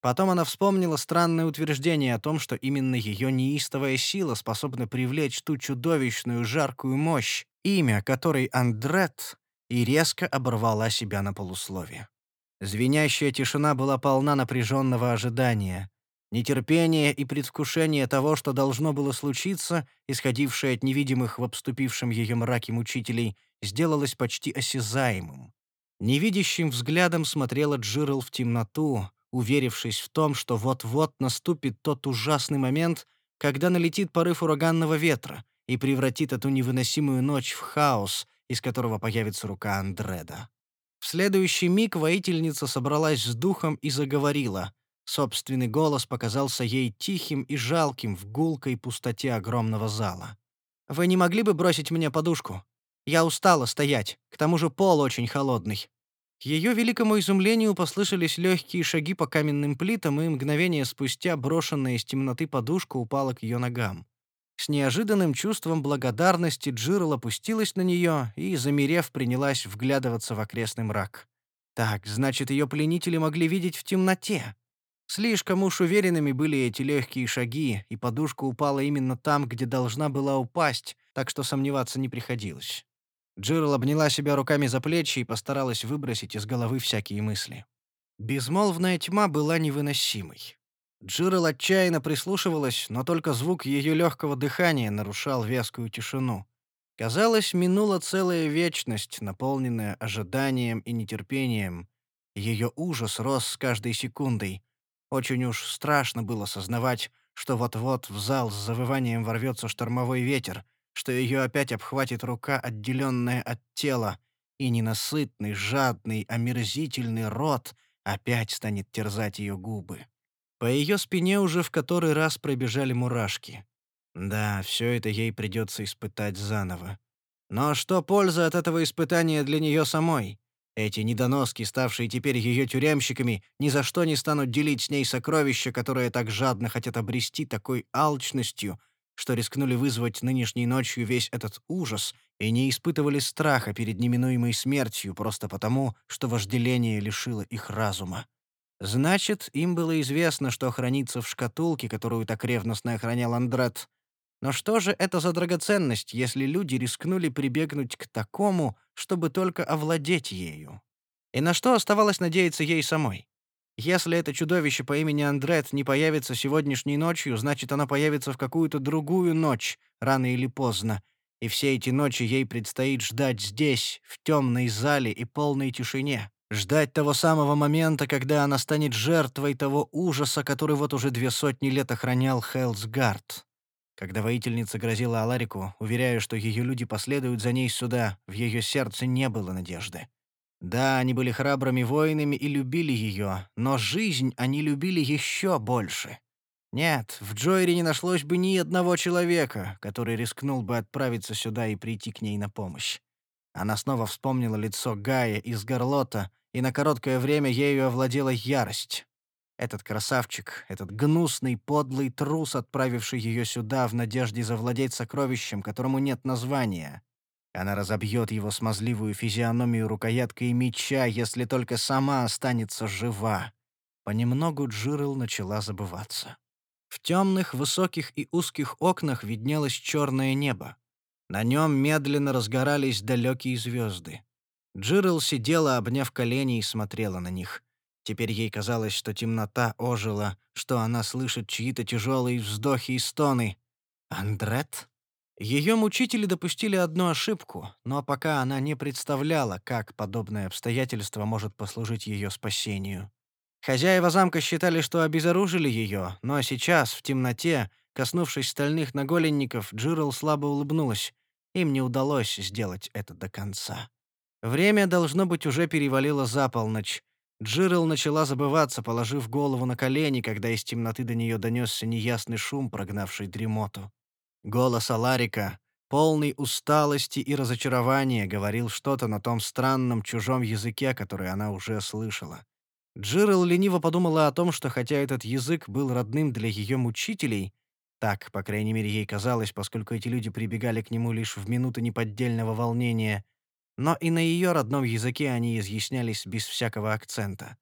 Потом она вспомнила странное утверждение о том, что именно ее неистовая сила способна привлечь ту чудовищную жаркую мощь, имя которой Андрет, и резко оборвала себя на полуслове. Звенящая тишина была полна напряженного ожидания. Нетерпение и предвкушение того, что должно было случиться, исходившее от невидимых в обступившем ее мраке мучителей, сделалось почти осязаемым. Невидящим взглядом смотрела Джирл в темноту, уверившись в том, что вот-вот наступит тот ужасный момент, когда налетит порыв ураганного ветра и превратит эту невыносимую ночь в хаос, из которого появится рука Андреда. В следующий миг воительница собралась с духом и заговорила. Собственный голос показался ей тихим и жалким в гулкой пустоте огромного зала. «Вы не могли бы бросить мне подушку? Я устала стоять, к тому же пол очень холодный». К ее великому изумлению послышались легкие шаги по каменным плитам, и мгновение спустя брошенная из темноты подушка упала к ее ногам. С неожиданным чувством благодарности Джирл опустилась на нее и, замерев, принялась вглядываться в окрестный мрак. Так, значит, ее пленители могли видеть в темноте. Слишком уж уверенными были эти легкие шаги, и подушка упала именно там, где должна была упасть, так что сомневаться не приходилось. Джирл обняла себя руками за плечи и постаралась выбросить из головы всякие мысли. Безмолвная тьма была невыносимой. Джирл отчаянно прислушивалась, но только звук ее легкого дыхания нарушал вязкую тишину. Казалось, минула целая вечность, наполненная ожиданием и нетерпением. Ее ужас рос с каждой секундой. Очень уж страшно было сознавать, что вот-вот в зал с завыванием ворвется штормовой ветер, что ее опять обхватит рука, отделенная от тела, и ненасытный, жадный, омерзительный рот опять станет терзать ее губы. По ее спине уже в который раз пробежали мурашки. Да, все это ей придется испытать заново. Но что польза от этого испытания для нее самой? Эти недоноски, ставшие теперь ее тюремщиками, ни за что не станут делить с ней сокровища, которые так жадно хотят обрести такой алчностью, что рискнули вызвать нынешней ночью весь этот ужас и не испытывали страха перед неминуемой смертью просто потому, что вожделение лишило их разума. Значит, им было известно, что хранится в шкатулке, которую так ревностно охранял Андрет. Но что же это за драгоценность, если люди рискнули прибегнуть к такому, чтобы только овладеть ею? И на что оставалось надеяться ей самой? Если это чудовище по имени Андрет не появится сегодняшней ночью, значит, оно появится в какую-то другую ночь, рано или поздно. И все эти ночи ей предстоит ждать здесь, в темной зале и полной тишине. Ждать того самого момента, когда она станет жертвой того ужаса, который вот уже 200 лет охранял Хелсгард. Когда воительница грозила Аларику, уверяя, что ее люди последуют за ней сюда, в ее сердце не было надежды. Да, они были храбрыми воинами и любили ее, но жизнь они любили еще больше. Нет, в Джойре не нашлось бы ни одного человека, который рискнул бы отправиться сюда и прийти к ней на помощь. Она снова вспомнила лицо Гая из Горлота, и на короткое время ею овладела ярость. Этот красавчик, этот гнусный, подлый трус, отправивший ее сюда в надежде завладеть сокровищем, которому нет названия. Она разобьет его смазливую физиономию рукояткой меча, если только сама останется жива. Понемногу Джирл начала забываться. В темных, высоких и узких окнах виднелось черное небо. На нем медленно разгорались далекие звезды. Джирл сидела, обняв колени, и смотрела на них. Теперь ей казалось, что темнота ожила, что она слышит чьи-то тяжелые вздохи и стоны. Андрет? Ее мучители допустили одну ошибку, но пока она не представляла, как подобное обстоятельство может послужить ее спасению. Хозяева замка считали, что обезоружили ее, но сейчас, в темноте, коснувшись стальных наголенников, Джирл слабо улыбнулась. Им не удалось сделать это до конца. Время, должно быть, уже перевалило за полночь. Джирл начала забываться, положив голову на колени, когда из темноты до нее донесся неясный шум, прогнавший дремоту. Голос Аларика, полный усталости и разочарования, говорил что-то на том странном чужом языке, который она уже слышала. Джирл лениво подумала о том, что хотя этот язык был родным для ее мучителей, так, по крайней мере, ей казалось, поскольку эти люди прибегали к нему лишь в минуты неподдельного волнения, но и на ее родном языке они изъяснялись без всякого акцента.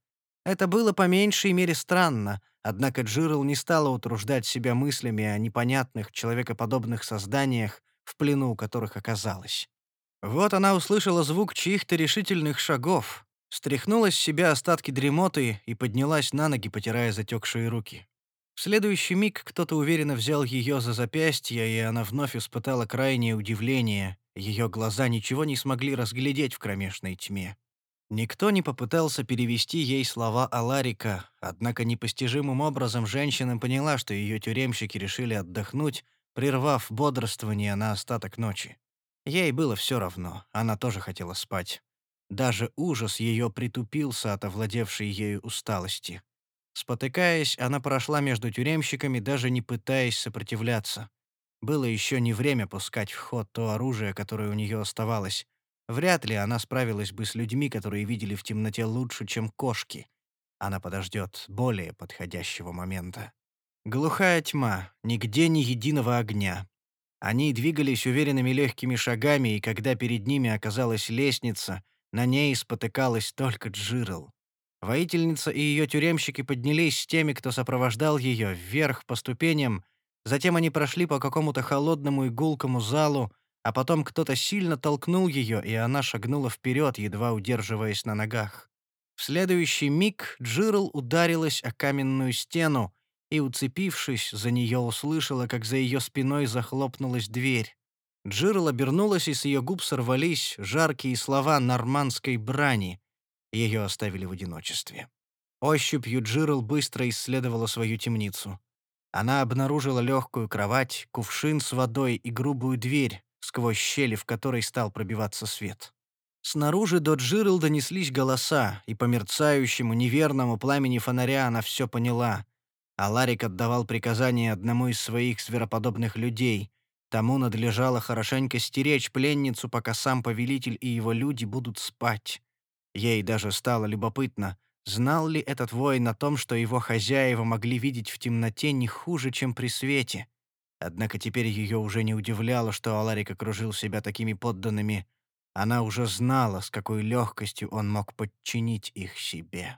Это было по меньшей мере странно, однако Джирл не стала утруждать себя мыслями о непонятных, человекоподобных созданиях, в плену у которых оказалась. Вот она услышала звук чьих-то решительных шагов, стряхнула с себя остатки дремоты и поднялась на ноги, потирая затекшие руки. В следующий миг кто-то уверенно взял ее за запястье, и она вновь испытала крайнее удивление. Ее глаза ничего не смогли разглядеть в кромешной тьме. Никто не попытался перевести ей слова Аларика, однако непостижимым образом женщина поняла, что ее тюремщики решили отдохнуть, прервав бодрствование на остаток ночи. Ей было все равно, она тоже хотела спать. Даже ужас ее притупился от овладевшей ею усталости. Спотыкаясь, она прошла между тюремщиками, даже не пытаясь сопротивляться. Было еще не время пускать в ход то оружие, которое у нее оставалось. Вряд ли она справилась бы с людьми, которые видели в темноте лучше, чем кошки. Она подождет более подходящего момента. Глухая тьма, нигде ни единого огня. Они двигались уверенными легкими шагами, и когда перед ними оказалась лестница, на ней спотыкалась только Джирл. Воительница и ее тюремщики поднялись с теми, кто сопровождал ее, вверх по ступеням. Затем они прошли по какому-то холодному и гулкому залу, а потом кто-то сильно толкнул ее, и она шагнула вперед, едва удерживаясь на ногах. В следующий миг Джирл ударилась о каменную стену и, уцепившись за нее, услышала, как за ее спиной захлопнулась дверь. Джирл обернулась, и с ее губ сорвались жаркие слова нормандской брани. Ее оставили в одиночестве. Ощупью Джирл быстро исследовала свою темницу. Она обнаружила легкую кровать, кувшин с водой и грубую дверь, сквозь щели в которой стал пробиваться свет. Снаружи до Джирл донеслись голоса, и по мерцающему неверному пламени фонаря она все поняла. Аларик отдавал приказание одному из своих звероподобных людей. Тому надлежало хорошенько стеречь пленницу, пока сам повелитель и его люди будут спать. Ей даже стало любопытно, знал ли этот воин о том, что его хозяева могли видеть в темноте не хуже, чем при свете. Однако теперь ее уже не удивляло, что Аларик окружил себя такими подданными. Она уже знала, с какой легкостью он мог подчинить их себе.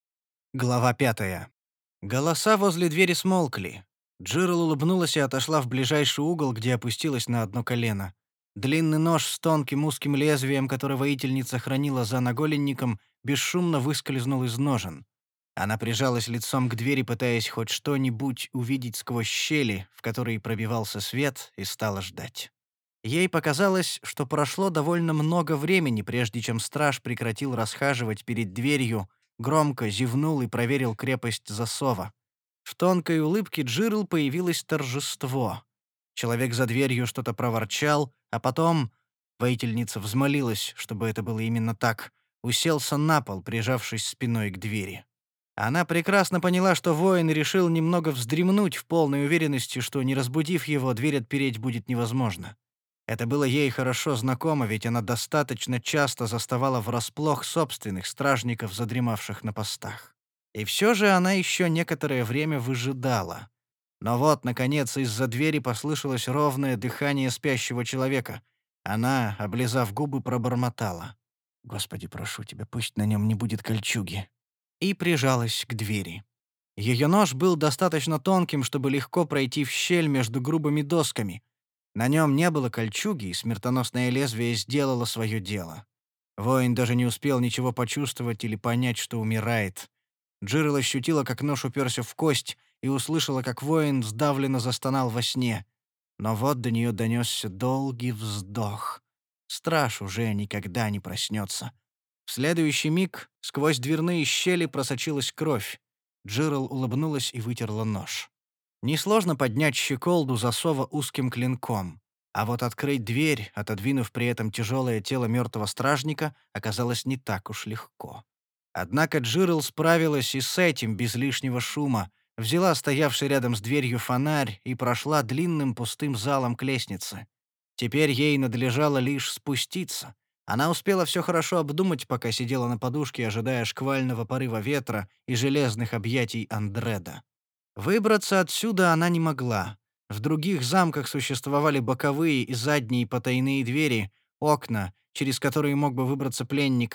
Глава 5. Голоса возле двери смолкли. Джирл улыбнулась и отошла в ближайший угол, где опустилась на одно колено. Длинный нож с тонким узким лезвием, который воительница хранила за наголенником, бесшумно выскользнул из ножен. Она прижалась лицом к двери, пытаясь хоть что-нибудь увидеть сквозь щели, в которые пробивался свет, и стала ждать. Ей показалось, что прошло довольно много времени, прежде чем страж прекратил расхаживать перед дверью, громко зевнул и проверил крепость засова. В тонкой улыбке Джирл появилось торжество. Человек за дверью что-то проворчал, а потом... Воительница взмолилась, чтобы это было именно так. Уселся на пол, прижавшись спиной к двери. Она прекрасно поняла, что воин решил немного вздремнуть в полной уверенности, что, не разбудив его, дверь отпереть будет невозможно. Это было ей хорошо знакомо, ведь она достаточно часто заставала врасплох собственных стражников, задремавших на постах. И все же она еще некоторое время выжидала. Но вот, наконец, из-за двери послышалось ровное дыхание спящего человека. Она, облизав губы, пробормотала: «Господи, прошу тебя, пусть на нем не будет кольчуги», и прижалась к двери. Ее нож был достаточно тонким, чтобы легко пройти в щель между грубыми досками. На нем не было кольчуги, и смертоносное лезвие сделало свое дело. Воин даже не успел ничего почувствовать или понять, что умирает. Джирл ощутила, как нож уперся в кость, и услышала, как воин сдавленно застонал во сне. Но вот до нее донесся долгий вздох. Страж уже никогда не проснется. В следующий миг сквозь дверные щели просочилась кровь. Джирл улыбнулась и вытерла нож. Несложно поднять щеколду засова узким клинком. А вот открыть дверь, отодвинув при этом тяжелое тело мертвого стражника, оказалось не так уж легко. Однако Джирл справилась и с этим без лишнего шума, взяла стоявший рядом с дверью фонарь и прошла длинным пустым залом к лестнице. Теперь ей надлежало лишь спуститься. Она успела все хорошо обдумать, пока сидела на подушке, ожидая шквального порыва ветра и железных объятий Андреда. Выбраться отсюда она не могла. В других замках существовали боковые и задние потайные двери, окна, через которые мог бы выбраться пленник.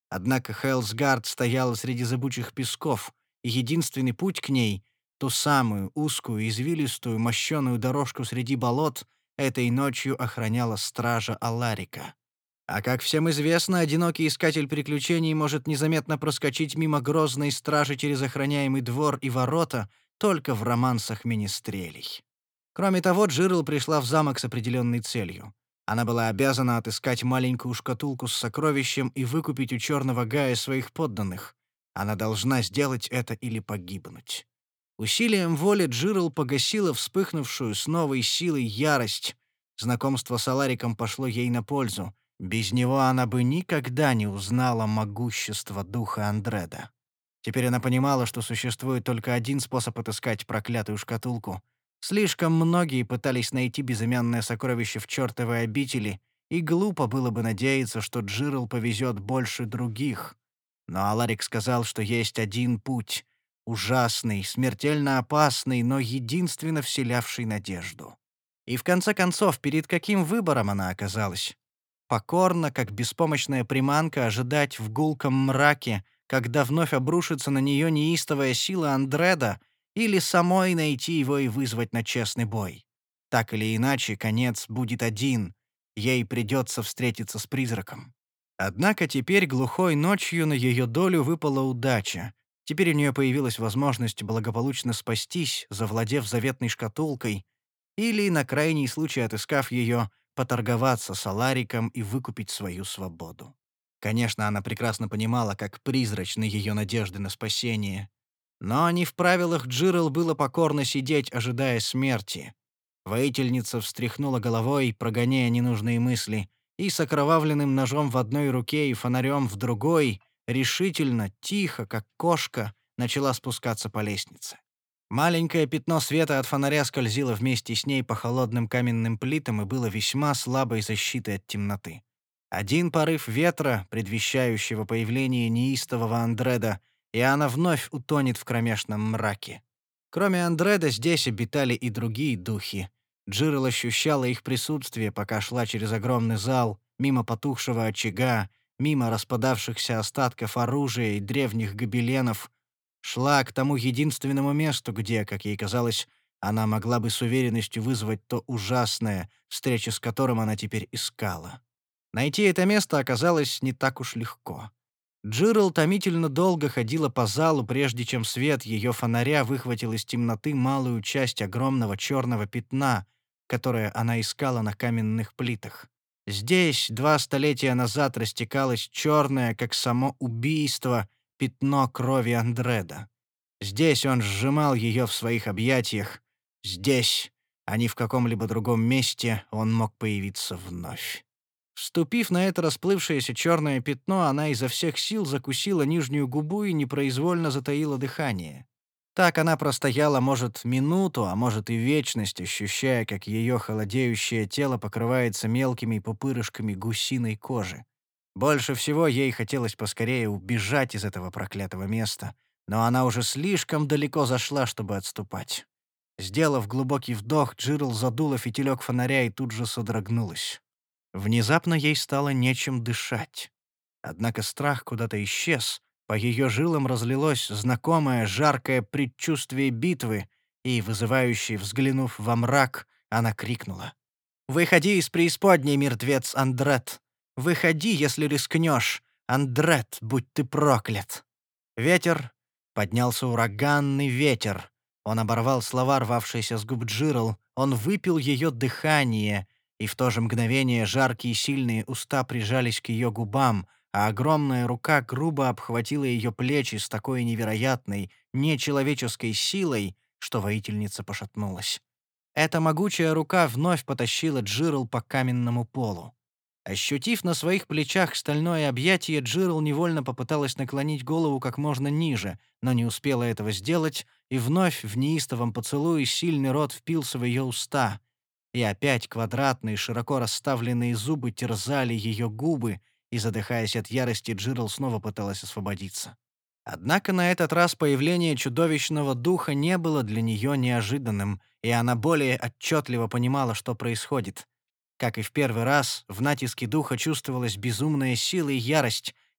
Однако Хелсгард стояла среди зыбучих песков, и единственный путь к ней — ту самую узкую, извилистую, мощеную дорожку среди болот — этой ночью охраняла стража Аларика. А как всем известно, одинокий искатель приключений может незаметно проскочить мимо грозной стражи через охраняемый двор и ворота только в романсах министрелей. Кроме того, Джирл пришла в замок с определенной целью. Она была обязана отыскать маленькую шкатулку с сокровищем и выкупить у черного Гая своих подданных. Она должна сделать это или погибнуть. Усилием воли Джирл погасила вспыхнувшую с новой силой ярость. Знакомство с Алариком пошло ей на пользу. Без него она бы никогда не узнала могущества духа Андреда. Теперь она понимала, что существует только один способ отыскать проклятую шкатулку. Слишком многие пытались найти безымянное сокровище в чертовой обители, и глупо было бы надеяться, что Джирл повезет больше других. Но Аларик сказал, что есть один путь — ужасный, смертельно опасный, но единственно вселявший надежду. И в конце концов, перед каким выбором она оказалась? Покорно, как беспомощная приманка, ожидать в гулком мраке, когда вновь обрушится на нее неистовая сила Андреда, или самой найти его и вызвать на честный бой. Так или иначе, конец будет один. Ей придется встретиться с призраком. Однако теперь глухой ночью на ее долю выпала удача. Теперь у нее появилась возможность благополучно спастись, завладев заветной шкатулкой, или, на крайний случай отыскав ее, поторговаться с Алариком и выкупить свою свободу. Конечно, она прекрасно понимала, как призрачны ее надежды на спасение. Но не в правилах Джирл было покорно сидеть, ожидая смерти. Воительница встряхнула головой, прогоняя ненужные мысли, и с окровавленным ножом в одной руке и фонарем в другой, решительно, тихо, как кошка, начала спускаться по лестнице. Маленькое пятно света от фонаря скользило вместе с ней по холодным каменным плитам и было весьма слабой защитой от темноты. Один порыв ветра, предвещающего появление неистового Андреда, и она вновь утонет в кромешном мраке. Кроме Андреда здесь обитали и другие духи. Джирл ощущала их присутствие, пока шла через огромный зал, мимо потухшего очага, мимо распадавшихся остатков оружия и древних гобеленов, шла к тому единственному месту, где, как ей казалось, она могла бы с уверенностью вызвать то ужасное, встречу с которым она теперь искала. Найти это место оказалось не так уж легко. Джирл томительно долго ходила по залу, прежде чем свет ее фонаря выхватил из темноты малую часть огромного черного пятна, которое она искала на каменных плитах. Здесь 2 столетия назад растекалось черное, как само убийство, пятно крови Андреда. Здесь он сжимал ее в своих объятиях. Здесь, а не в каком-либо другом месте, он мог появиться вновь. Вступив на это расплывшееся черное пятно, она изо всех сил закусила нижнюю губу и непроизвольно затаила дыхание. Так она простояла, может, минуту, а может и вечность, ощущая, как ее холодеющее тело покрывается мелкими пупырышками гусиной кожи. Больше всего ей хотелось поскорее убежать из этого проклятого места, но она уже слишком далеко зашла, чтобы отступать. Сделав глубокий вдох, Джирл задула фитилек фонаря и тут же содрогнулась. Внезапно ей стало нечем дышать. Однако страх куда-то исчез, по ее жилам разлилось знакомое жаркое предчувствие битвы, и, вызывающе взглянув во мрак, она крикнула: «Выходи из преисподней, мертвец Андрет! Выходи, если рискнешь! Андрет, будь ты проклят!» Ветер. Поднялся ураганный ветер. Он оборвал слова, рвавшиеся с губ Джирл, он выпил ее дыхание, и в то же мгновение жаркие сильные уста прижались к ее губам, а огромная рука грубо обхватила ее плечи с такой невероятной, нечеловеческой силой, что воительница пошатнулась. Эта могучая рука вновь потащила Джирл по каменному полу. Ощутив на своих плечах стальное объятие, Джирл невольно попыталась наклонить голову как можно ниже, но не успела этого сделать, и вновь в неистовом поцелуе сильный рот впился в ее уста. И опять квадратные, широко расставленные зубы терзали ее губы, и, задыхаясь от ярости, Джирл снова пыталась освободиться. Однако на этот раз появление чудовищного духа не было для нее неожиданным, и она более отчетливо понимала, что происходит. Как и в первый раз, в натиске духа чувствовалась безумная сила и ярость,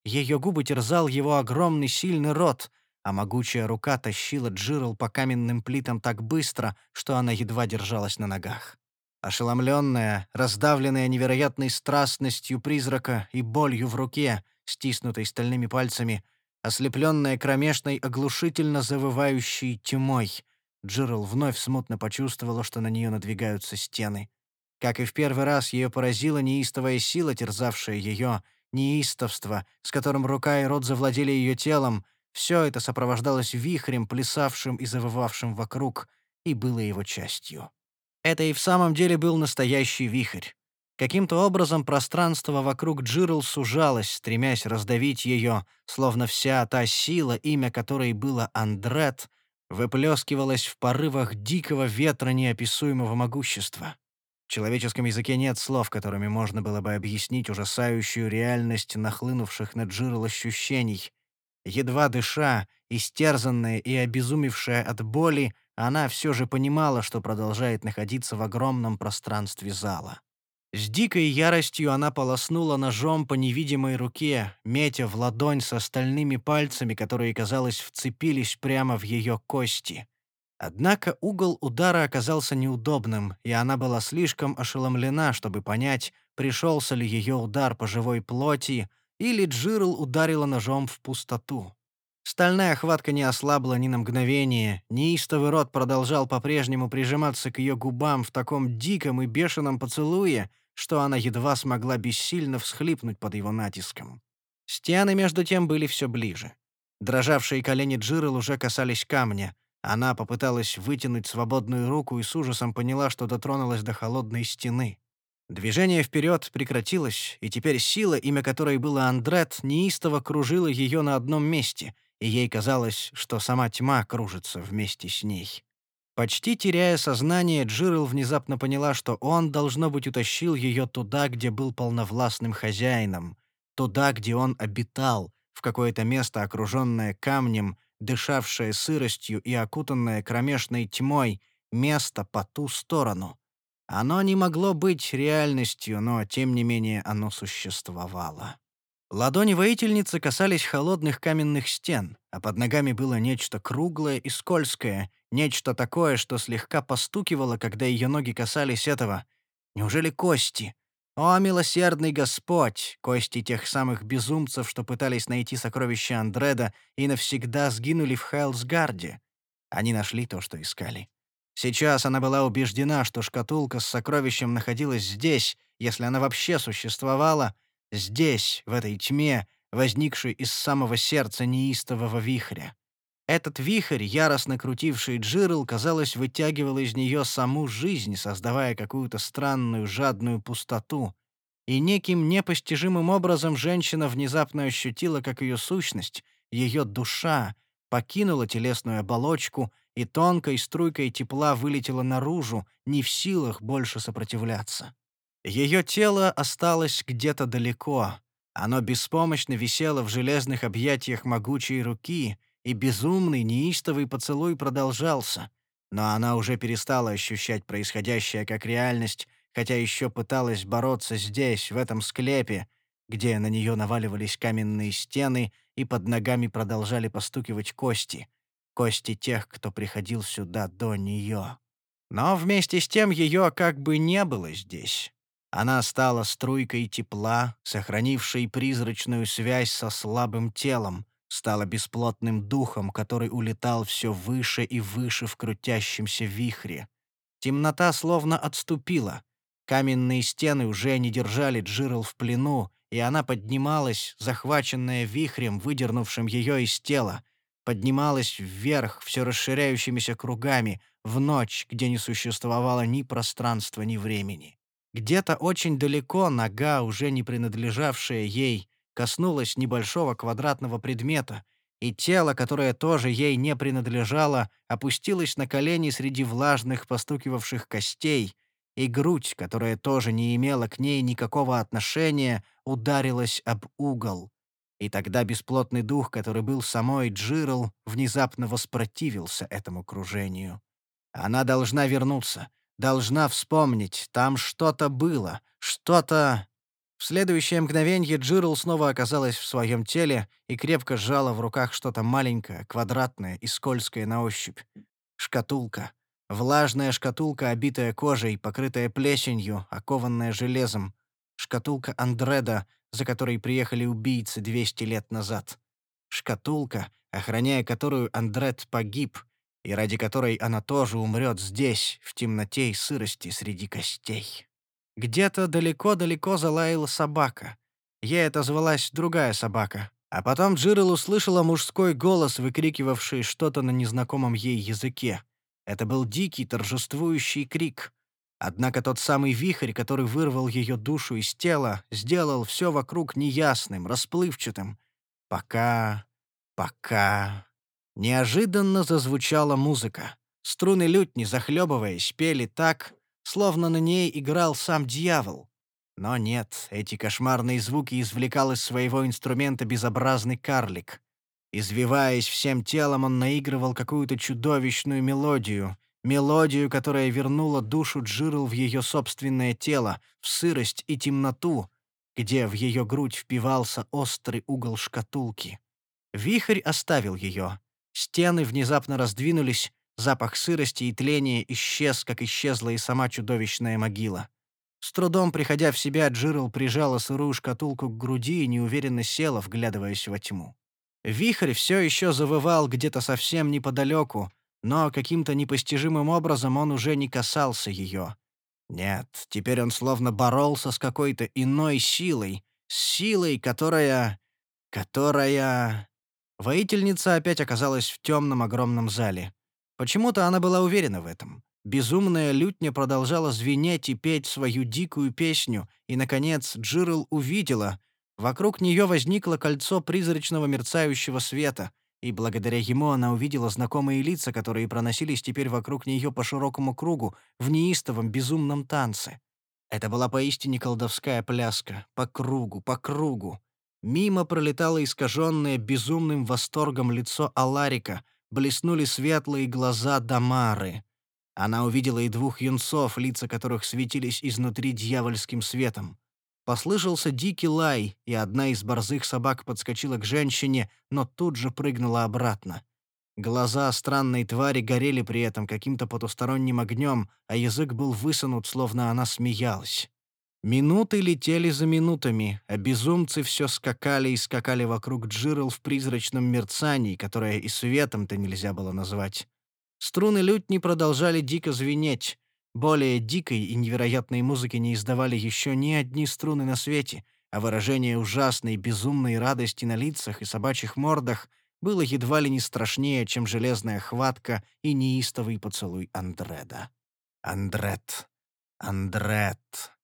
Ее губы терзал его огромный сильный рот, а могучая рука тащила Джирл по каменным плитам так быстро, что она едва держалась на ногах. Ошеломленная, раздавленная невероятной страстностью призрака и болью в руке, стиснутой стальными пальцами, ослепленная кромешной, оглушительно завывающей тьмой, Джирл вновь смутно почувствовала, что на нее надвигаются стены. Как и в первый раз, ее поразила неистовая сила, терзавшая ее, неистовство, с которым рука и рот завладели ее телом. Все это сопровождалось вихрем, плясавшим и завывавшим вокруг, и было его частью. Это и в самом деле был настоящий вихрь. Каким-то образом пространство вокруг Джирл сужалось, стремясь раздавить ее, словно вся та сила, имя которой было Андрет, выплескивалась в порывах дикого ветра неописуемого могущества. В человеческом языке нет слов, которыми можно было бы объяснить ужасающую реальность нахлынувших на Джирл ощущений. Едва дыша, истерзанная и обезумевшая от боли, она все же понимала, что продолжает находиться в огромном пространстве зала. С дикой яростью она полоснула ножом по невидимой руке, метя в ладонь со стальными пальцами, которые, казалось, вцепились прямо в ее кости. Однако угол удара оказался неудобным, и она была слишком ошеломлена, чтобы понять, пришелся ли ее удар по живой плоти, или Джирл ударила ножом в пустоту. Стальная хватка не ослабла ни на мгновение, неистовый рот продолжал по-прежнему прижиматься к ее губам в таком диком и бешеном поцелуе, что она едва смогла бессильно всхлипнуть под его натиском. Стены, между тем, были все ближе. Дрожавшие колени Джирл уже касались камня. Она попыталась вытянуть свободную руку и с ужасом поняла, что дотронулась до холодной стены. Движение вперед прекратилось, и теперь сила, имя которой было Андрет, неистово кружила ее на одном месте, и ей казалось, что сама тьма кружится вместе с ней. Почти теряя сознание, Джирл внезапно поняла, что он, должно быть, утащил ее туда, где был полновластным хозяином, туда, где он обитал, в какое-то место, окруженное камнем, дышавшее сыростью и окутанное кромешной тьмой, место по ту сторону. Оно не могло быть реальностью, но, тем не менее, оно существовало. Ладони воительницы касались холодных каменных стен, а под ногами было нечто круглое и скользкое, нечто такое, что слегка постукивало, когда ее ноги касались этого. Неужели кости? О, милосердный Господь! Кости тех самых безумцев, что пытались найти сокровища Андреда и навсегда сгинули в Хайлсгарде. Они нашли то, что искали. Сейчас она была убеждена, что шкатулка с сокровищем находилась здесь, если она вообще существовала, здесь, в этой тьме, возникшей из самого сердца неистового вихря. Этот вихрь, яростно крутивший Джирл, казалось, вытягивал из нее саму жизнь, создавая какую-то странную жадную пустоту. И неким непостижимым образом женщина внезапно ощутила, как ее сущность, ее душа, покинула телесную оболочку и тонкой струйкой тепла вылетела наружу, не в силах больше сопротивляться. Ее тело осталось где-то далеко. Оно беспомощно висело в железных объятиях могучей руки, и безумный, неистовый поцелуй продолжался. Но она уже перестала ощущать происходящее как реальность, хотя еще пыталась бороться здесь, в этом склепе, где на нее наваливались каменные стены и под ногами продолжали постукивать кости. Кости тех, кто приходил сюда до нее. Но вместе с тем ее как бы не было здесь. Она стала струйкой тепла, сохранившей призрачную связь со слабым телом, стала бесплотным духом, который улетал все выше и выше в крутящемся вихре. Темнота словно отступила. Каменные стены уже не держали Джирл в плену, и она поднималась, захваченная вихрем, выдернувшим ее из тела, поднималась вверх все расширяющимися кругами, в ночь, где не существовало ни пространства, ни времени. Где-то очень далеко нога, уже не принадлежавшая ей, коснулась небольшого квадратного предмета, и тело, которое тоже ей не принадлежало, опустилось на колени среди влажных постукивавших костей, и грудь, которая тоже не имела к ней никакого отношения, ударилась об угол. И тогда бесплотный дух, который был самой Джирл, внезапно воспротивился этому кружению. Она должна вернуться, должна вспомнить, там что-то было, что-то... В следующее мгновенье Джирл снова оказалась в своем теле и крепко сжала в руках что-то маленькое, квадратное и скользкое на ощупь. Шкатулка. Влажная шкатулка, обитая кожей, покрытая плесенью, окованная железом. Шкатулка Андреда, за которой приехали убийцы 200 лет назад. Шкатулка, охраняя которую Андред погиб, и ради которой она тоже умрет здесь, в темноте и сырости среди костей. Где-то далеко-далеко залаяла собака. Ей отозвалась другая собака. А потом Джирл услышала мужской голос, выкрикивавший что-то на незнакомом ей языке. Это был дикий, торжествующий крик. Однако тот самый вихрь, который вырвал ее душу из тела, сделал все вокруг неясным, расплывчатым. Пока. Неожиданно зазвучала музыка. Струны лютни, захлебываясь, пели так, словно на ней играл сам дьявол. Но нет, эти кошмарные звуки извлекал из своего инструмента безобразный карлик. Извиваясь всем телом, он наигрывал какую-то чудовищную мелодию, которая вернула душу Джирл в ее собственное тело, в сырость и темноту, где в ее грудь впивался острый угол шкатулки. Вихрь оставил ее. Стены внезапно раздвинулись, запах сырости и тления исчез, как исчезла и сама чудовищная могила. С трудом приходя в себя, Джирл прижала сырую шкатулку к груди и неуверенно села, вглядываясь во тьму. Вихрь все еще завывал где-то совсем неподалеку, но каким-то непостижимым образом он уже не касался ее. Нет, теперь он словно боролся с какой-то иной силой, с силой, которая... Воительница опять оказалась в темном огромном зале. Почему-то она была уверена в этом. Безумная лютня продолжала звенеть и петь свою дикую песню, и, наконец, Джирл увидела. Вокруг нее возникло кольцо призрачного мерцающего света, и благодаря ему она увидела знакомые лица, которые проносились теперь вокруг нее по широкому кругу в неистовом безумном танце. Это была поистине колдовская пляска. По кругу, по кругу. Мимо пролетало искаженное безумным восторгом лицо Аларика, блеснули светлые глаза Дамары. Она увидела и двух юнцов, лица которых светились изнутри дьявольским светом. Послышался дикий лай, и одна из борзых собак подскочила к женщине, но тут же прыгнула обратно. Глаза странной твари горели при этом каким-то потусторонним огнем, а язык был высунут, словно она смеялась. Минуты летели за минутами, а безумцы все скакали и скакали вокруг Джирл в призрачном мерцании, которое и светом-то нельзя было назвать. Струны лютни продолжали дико звенеть. Более дикой и невероятной музыки не издавали еще ни одни струны на свете, а выражение ужасной безумной радости на лицах и собачьих мордах было едва ли не страшнее, чем железная хватка и неистовый поцелуй Андреда. Андред. Андред.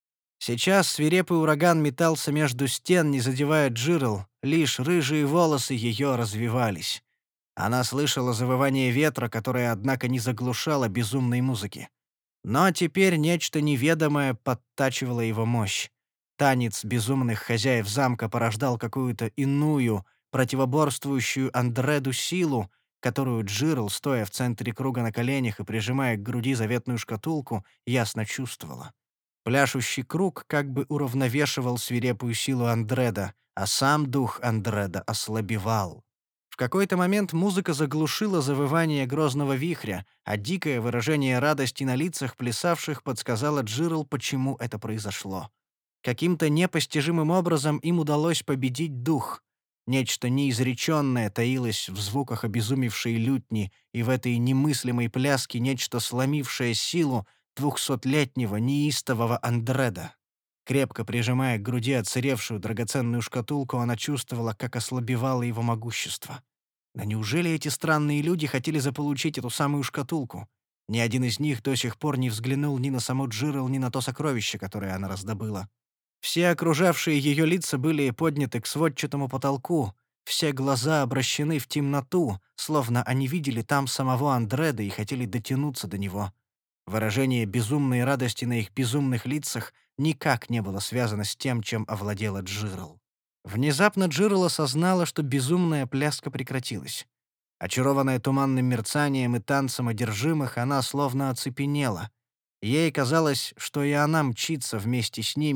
Сейчас свирепый ураган метался между стен, не задевая Джирл, лишь рыжие волосы ее развивались. Она слышала завывание ветра, которое, однако, не заглушало безумной музыки. Но теперь нечто неведомое подтачивало его мощь. Танец безумных хозяев замка порождал какую-то иную, противоборствующую Андреду силу, которую Джирл, стоя в центре круга на коленях и прижимая к груди заветную шкатулку, ясно чувствовала. Пляшущий круг как бы уравновешивал свирепую силу Андреда, а сам дух Андреда ослабевал. В какой-то момент музыка заглушила завывание грозного вихря, а дикое выражение радости на лицах плясавших подсказало Джирл, почему это произошло. Каким-то непостижимым образом им удалось победить дух. Нечто неизреченное таилось в звуках обезумевшей лютни, и в этой немыслимой пляске нечто сломившее силу 200-летнего неистового Андреда. Крепко прижимая к груди отсыревшую драгоценную шкатулку, она чувствовала, как ослабевало его могущество. Но неужели эти странные люди хотели заполучить эту самую шкатулку? Ни один из них до сих пор не взглянул ни на саму Джирл, ни на то сокровище, которое она раздобыла. Все окружавшие ее лица были подняты к сводчатому потолку, все глаза обращены в темноту, словно они видели там самого Андреда и хотели дотянуться до него. Выражение безумной радости на их безумных лицах никак не было связано с тем, чем овладела Джирл. Внезапно Джирл осознала, что безумная пляска прекратилась. Очарованная туманным мерцанием и танцем одержимых, она словно оцепенела. Ей казалось, что и она мчится вместе с ними,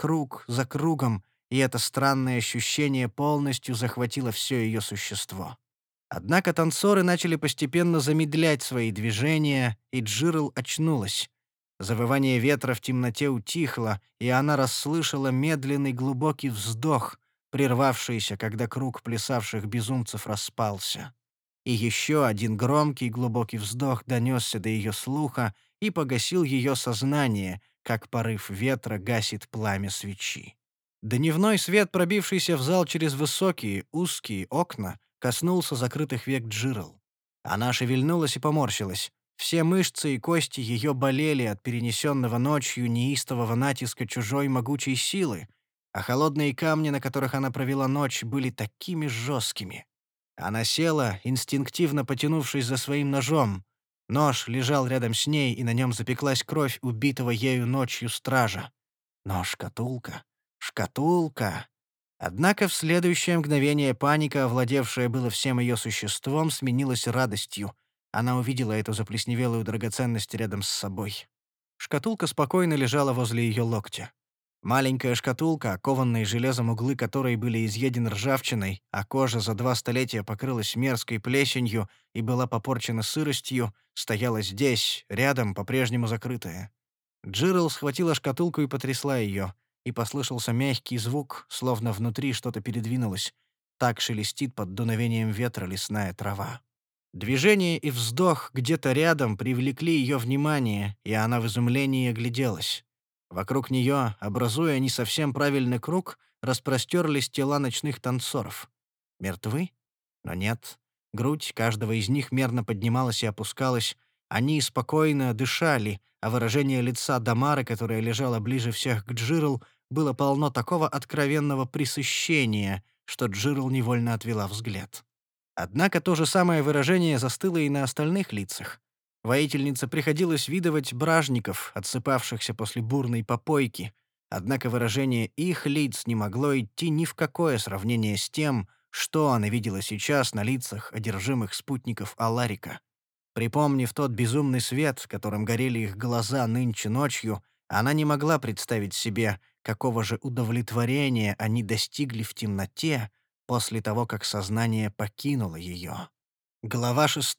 круг за кругом, и это странное ощущение полностью захватило все ее существо. Однако танцоры начали постепенно замедлять свои движения, и Джирл очнулась. Завывание ветра в темноте утихло, и она расслышала медленный глубокий вздох, прервавшийся, когда круг плясавших безумцев распался. И еще один громкий глубокий вздох донесся до ее слуха и погасил ее сознание, как порыв ветра гасит пламя свечи. Дневной свет, пробившийся в зал через высокие, узкие окна, коснулся закрытых век Джирл. Она шевельнулась и поморщилась. Все мышцы и кости ее болели от перенесенного ночью неистового натиска чужой могучей силы, а холодные камни, на которых она провела ночь, были такими жесткими. Она села, инстинктивно потянувшись за своим ножом. Нож лежал рядом с ней, и на нем запеклась кровь убитого ею ночью стража. Но шкатулка... Шкатулка... Однако в следующее мгновение паника, овладевшая было всем ее существом, сменилась радостью. Она увидела эту заплесневелую драгоценность рядом с собой. Шкатулка спокойно лежала возле ее локтя. Маленькая шкатулка, окованные железом углы которой были изъедены ржавчиной, а кожа за 2 столетия покрылась мерзкой плесенью и была попорчена сыростью, стояла здесь, рядом, по-прежнему закрытая. Джирл схватила шкатулку и потрясла ее, и послышался мягкий звук, словно внутри что-то передвинулось. Так шелестит под дуновением ветра лесная трава. Движение и вздох где-то рядом привлекли ее внимание, и она в изумлении огляделась. Вокруг нее, образуя не совсем правильный круг, распростерлись тела ночных танцоров. Мертвы? Но нет. Грудь каждого из них мерно поднималась и опускалась. Они спокойно дышали, а выражение лица Дамары, которая лежала ближе всех к Джирл, было полно такого откровенного пресыщения, что Джирл невольно отвела взгляд. Однако то же самое выражение застыло и на остальных лицах. Воительнице приходилось видывать бражников, отсыпавшихся после бурной попойки, однако выражение их лиц не могло идти ни в какое сравнение с тем, что она видела сейчас на лицах одержимых спутников Аларика. Припомнив тот безумный свет, которым горели их глаза нынче ночью, она не могла представить себе, какого же удовлетворения они достигли в темноте после того, как сознание покинуло ее. Глава 6.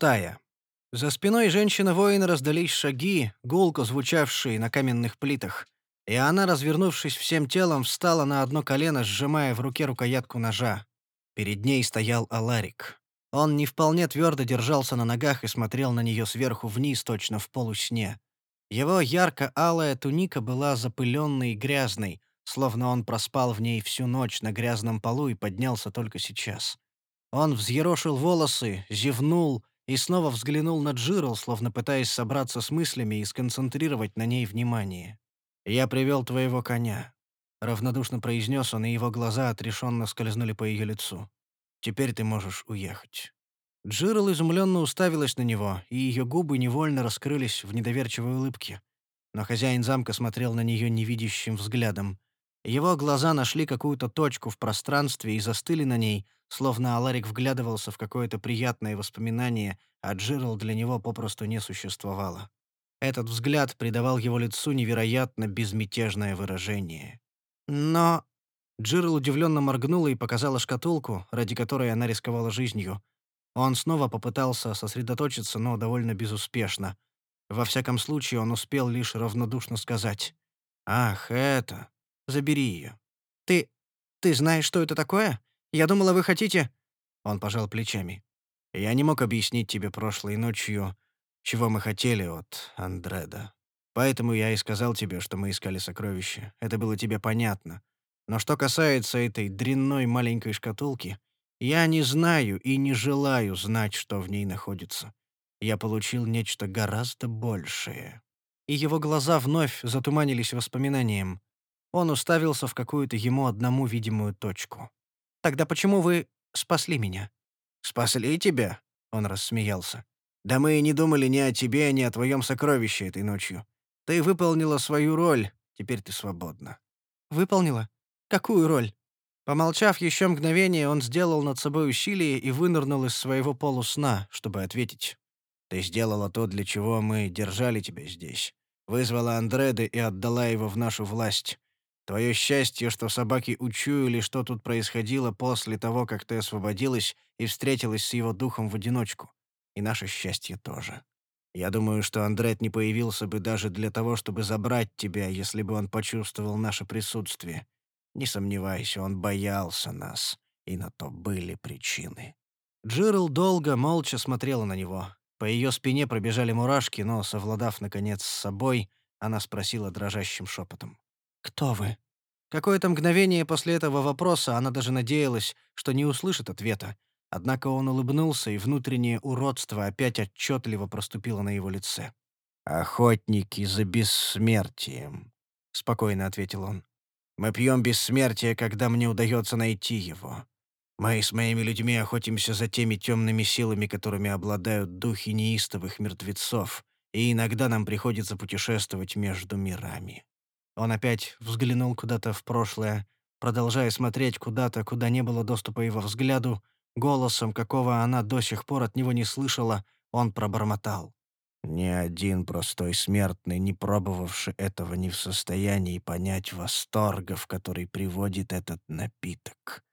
За спиной женщины-воина раздались шаги, гулко звучавшие на каменных плитах, и она, развернувшись всем телом, встала на одно колено, сжимая в руке рукоятку ножа. Перед ней стоял Аларик. Он не вполне твердо держался на ногах и смотрел на нее сверху вниз, точно в полусне. Его ярко-алая туника была запыленной и грязной, словно он проспал в ней всю ночь на грязном полу и поднялся только сейчас. Он взъерошил волосы, зевнул и снова взглянул на Джирл, словно пытаясь собраться с мыслями и сконцентрировать на ней внимание. «Я привел твоего коня», — равнодушно произнес он, и его глаза отрешенно скользнули по ее лицу. «Теперь ты можешь уехать». Джирл изумленно уставилась на него, и ее губы невольно раскрылись в недоверчивой улыбке. Но хозяин замка смотрел на нее невидящим взглядом. Его глаза нашли какую-то точку в пространстве и застыли на ней, словно Аларик вглядывался в какое-то приятное воспоминание, а Джирл для него попросту не существовало. Этот взгляд придавал его лицу невероятно безмятежное выражение. Но Джирл удивленно моргнула и показала шкатулку, ради которой она рисковала жизнью. Он снова попытался сосредоточиться, но довольно безуспешно. Во всяком случае, он успел лишь равнодушно сказать: «Ах, это... Забери ее». «Ты... ты знаешь, что это такое? Я думала, вы хотите...» Он пожал плечами. «Я не мог объяснить тебе прошлой ночью, чего мы хотели от Андреда. Поэтому я и сказал тебе, что мы искали сокровища. Это было тебе понятно. Но что касается этой дрянной маленькой шкатулки, я не знаю и не желаю знать, что в ней находится. Я получил нечто гораздо большее». И его глаза вновь затуманились воспоминанием. Он уставился в какую-то ему одному видимую точку. «Тогда почему вы спасли меня?» «Спасли тебя?» — он рассмеялся. «Да мы и не думали ни о тебе, ни о твоем сокровище этой ночью. Ты выполнила свою роль, теперь ты свободна». «Выполнила? Какую роль?» Помолчав еще мгновение, он сделал над собой усилие и вынырнул из своего полусна, чтобы ответить. «Ты сделала то, для чего мы держали тебя здесь. Вызвала Андреда и отдала его в нашу власть. Твое счастье, что собаки учуяли, что тут происходило после того, как ты освободилась и встретилась с его духом в одиночку. И наше счастье тоже. Я думаю, что Андрет не появился бы даже для того, чтобы забрать тебя, если бы он почувствовал наше присутствие. Не сомневайся, он боялся нас, и на то были причины». Джирл долго, молча смотрела на него. По ее спине пробежали мурашки, но, совладав, наконец, с собой, она спросила дрожащим шепотом. «Кто вы?» Какое-то мгновение после этого вопроса она даже надеялась, что не услышит ответа. Однако он улыбнулся, и внутреннее уродство опять отчетливо проступило на его лице. «Охотники за бессмертием», — спокойно ответил он. «Мы пьем бессмертие, когда мне удается найти его. Мы с моими людьми охотимся за теми темными силами, которыми обладают духи неистовых мертвецов, и иногда нам приходится путешествовать между мирами». Он опять взглянул куда-то в прошлое, продолжая смотреть куда-то, куда не было доступа его взгляду, голосом, какого она до сих пор от него не слышала, он пробормотал. «Ни один простой смертный, не пробовавший этого, не в состоянии понять восторга, в который приводит этот напиток.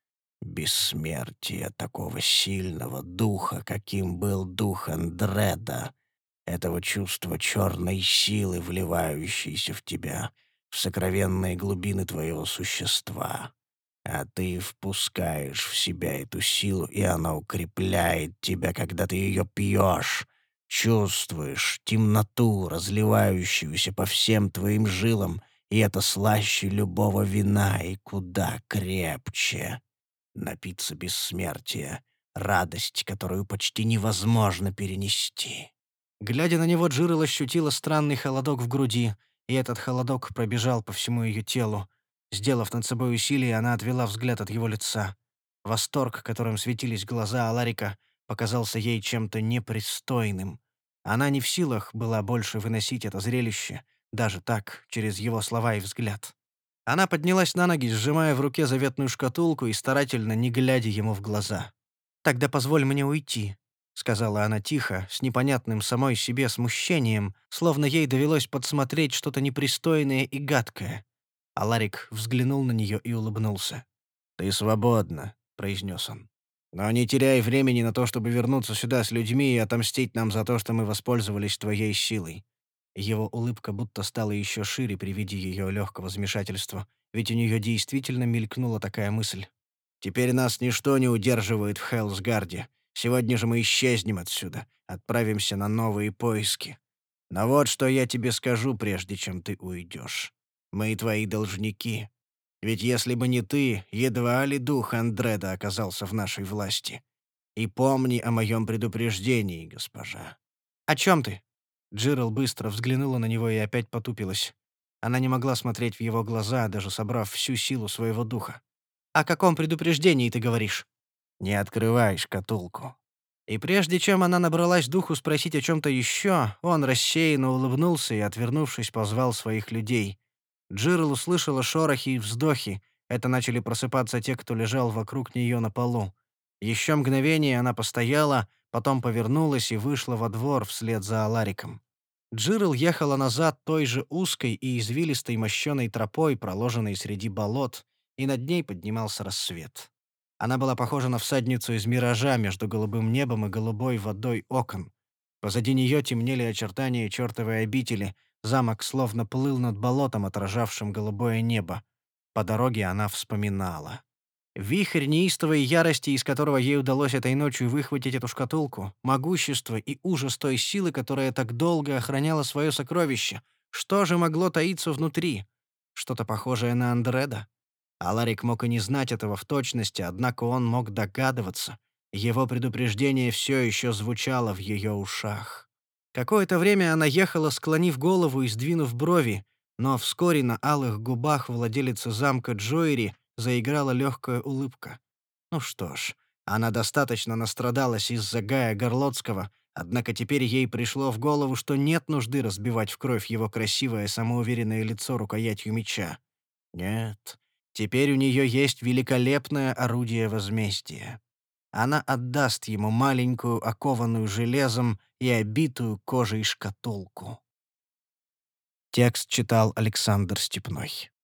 Бессмертие такого сильного духа, каким был дух Андреда, этого чувства черной силы, вливающейся в тебя, в сокровенные глубины твоего существа. А ты впускаешь в себя эту силу, и она укрепляет тебя, когда ты ее пьешь. Чувствуешь темноту, разливающуюся по всем твоим жилам, и это слаще любого вина и куда крепче. Напиться бессмертия — радость, которую почти невозможно перенести». Глядя на него, Джирл ощутила странный холодок в груди, и этот холодок пробежал по всему ее телу. Сделав над собой усилие, она отвела взгляд от его лица. Восторг, которым светились глаза Аларика, показался ей чем-то непристойным. Она не в силах была больше выносить это зрелище, даже так, через его слова и взгляд. Она поднялась на ноги, сжимая в руке заветную шкатулку и старательно не глядя ему в глаза. «Тогда позволь мне уйти», — сказала она тихо, с непонятным самой себе смущением, словно ей довелось подсмотреть что-то непристойное и гадкое. А Ларик взглянул на нее и улыбнулся. «Ты свободна», — произнес он. «Но не теряй времени на то, чтобы вернуться сюда с людьми и отомстить нам за то, что мы воспользовались твоей силой». Его улыбка будто стала еще шире при виде ее легкого замешательства, ведь у нее действительно мелькнула такая мысль. «Теперь нас ничто не удерживает в Хелсгарде. Сегодня же мы исчезнем отсюда, отправимся на новые поиски. Но вот что я тебе скажу, прежде чем ты уйдешь. Мы твои должники. Ведь если бы не ты, едва ли дух Андреда оказался в нашей власти. И помни о моем предупреждении, госпожа». «О чем ты?» Джирл быстро взглянула на него и опять потупилась. Она не могла смотреть в его глаза, даже собрав всю силу своего духа. «О каком предупреждении ты говоришь?» «Не открывай шкатулку». И прежде чем она набралась духу спросить о чем-то еще, он рассеянно улыбнулся и, отвернувшись, позвал своих людей. Джирл услышала шорохи и вздохи. Это начали просыпаться те, кто лежал вокруг нее на полу. Еще мгновение она постояла, потом повернулась и вышла во двор вслед за Алариком. Джирл ехала назад той же узкой и извилистой мощеной тропой, проложенной среди болот, и над ней поднимался рассвет. Она была похожа на всадницу из миража между голубым небом и голубой водой окон. Позади нее темнели очертания чертовой обители, замок словно плыл над болотом, отражавшим голубое небо. По дороге она вспоминала. Вихрь неистовой ярости, из которого ей удалось этой ночью выхватить эту шкатулку, могущество и ужас той силы, которая так долго охраняла свое сокровище. Что же могло таиться внутри? Что-то похожее на Андреда? Аларик мог и не знать этого в точности, однако он мог догадываться. Его предупреждение все еще звучало в ее ушах. Какое-то время она ехала, склонив голову и сдвинув брови, но вскоре на алых губах владелицы замка Джоэри заиграла легкая улыбка. Ну что ж, она достаточно настрадалась из-за Гая Горлотского, однако теперь ей пришло в голову, что нет нужды разбивать в кровь его красивое самоуверенное лицо рукоятью меча. Нет, теперь у нее есть великолепное орудие возмездия. Она отдаст ему маленькую, окованную железом и обитую кожей шкатулку. Текст читал Александр Степной.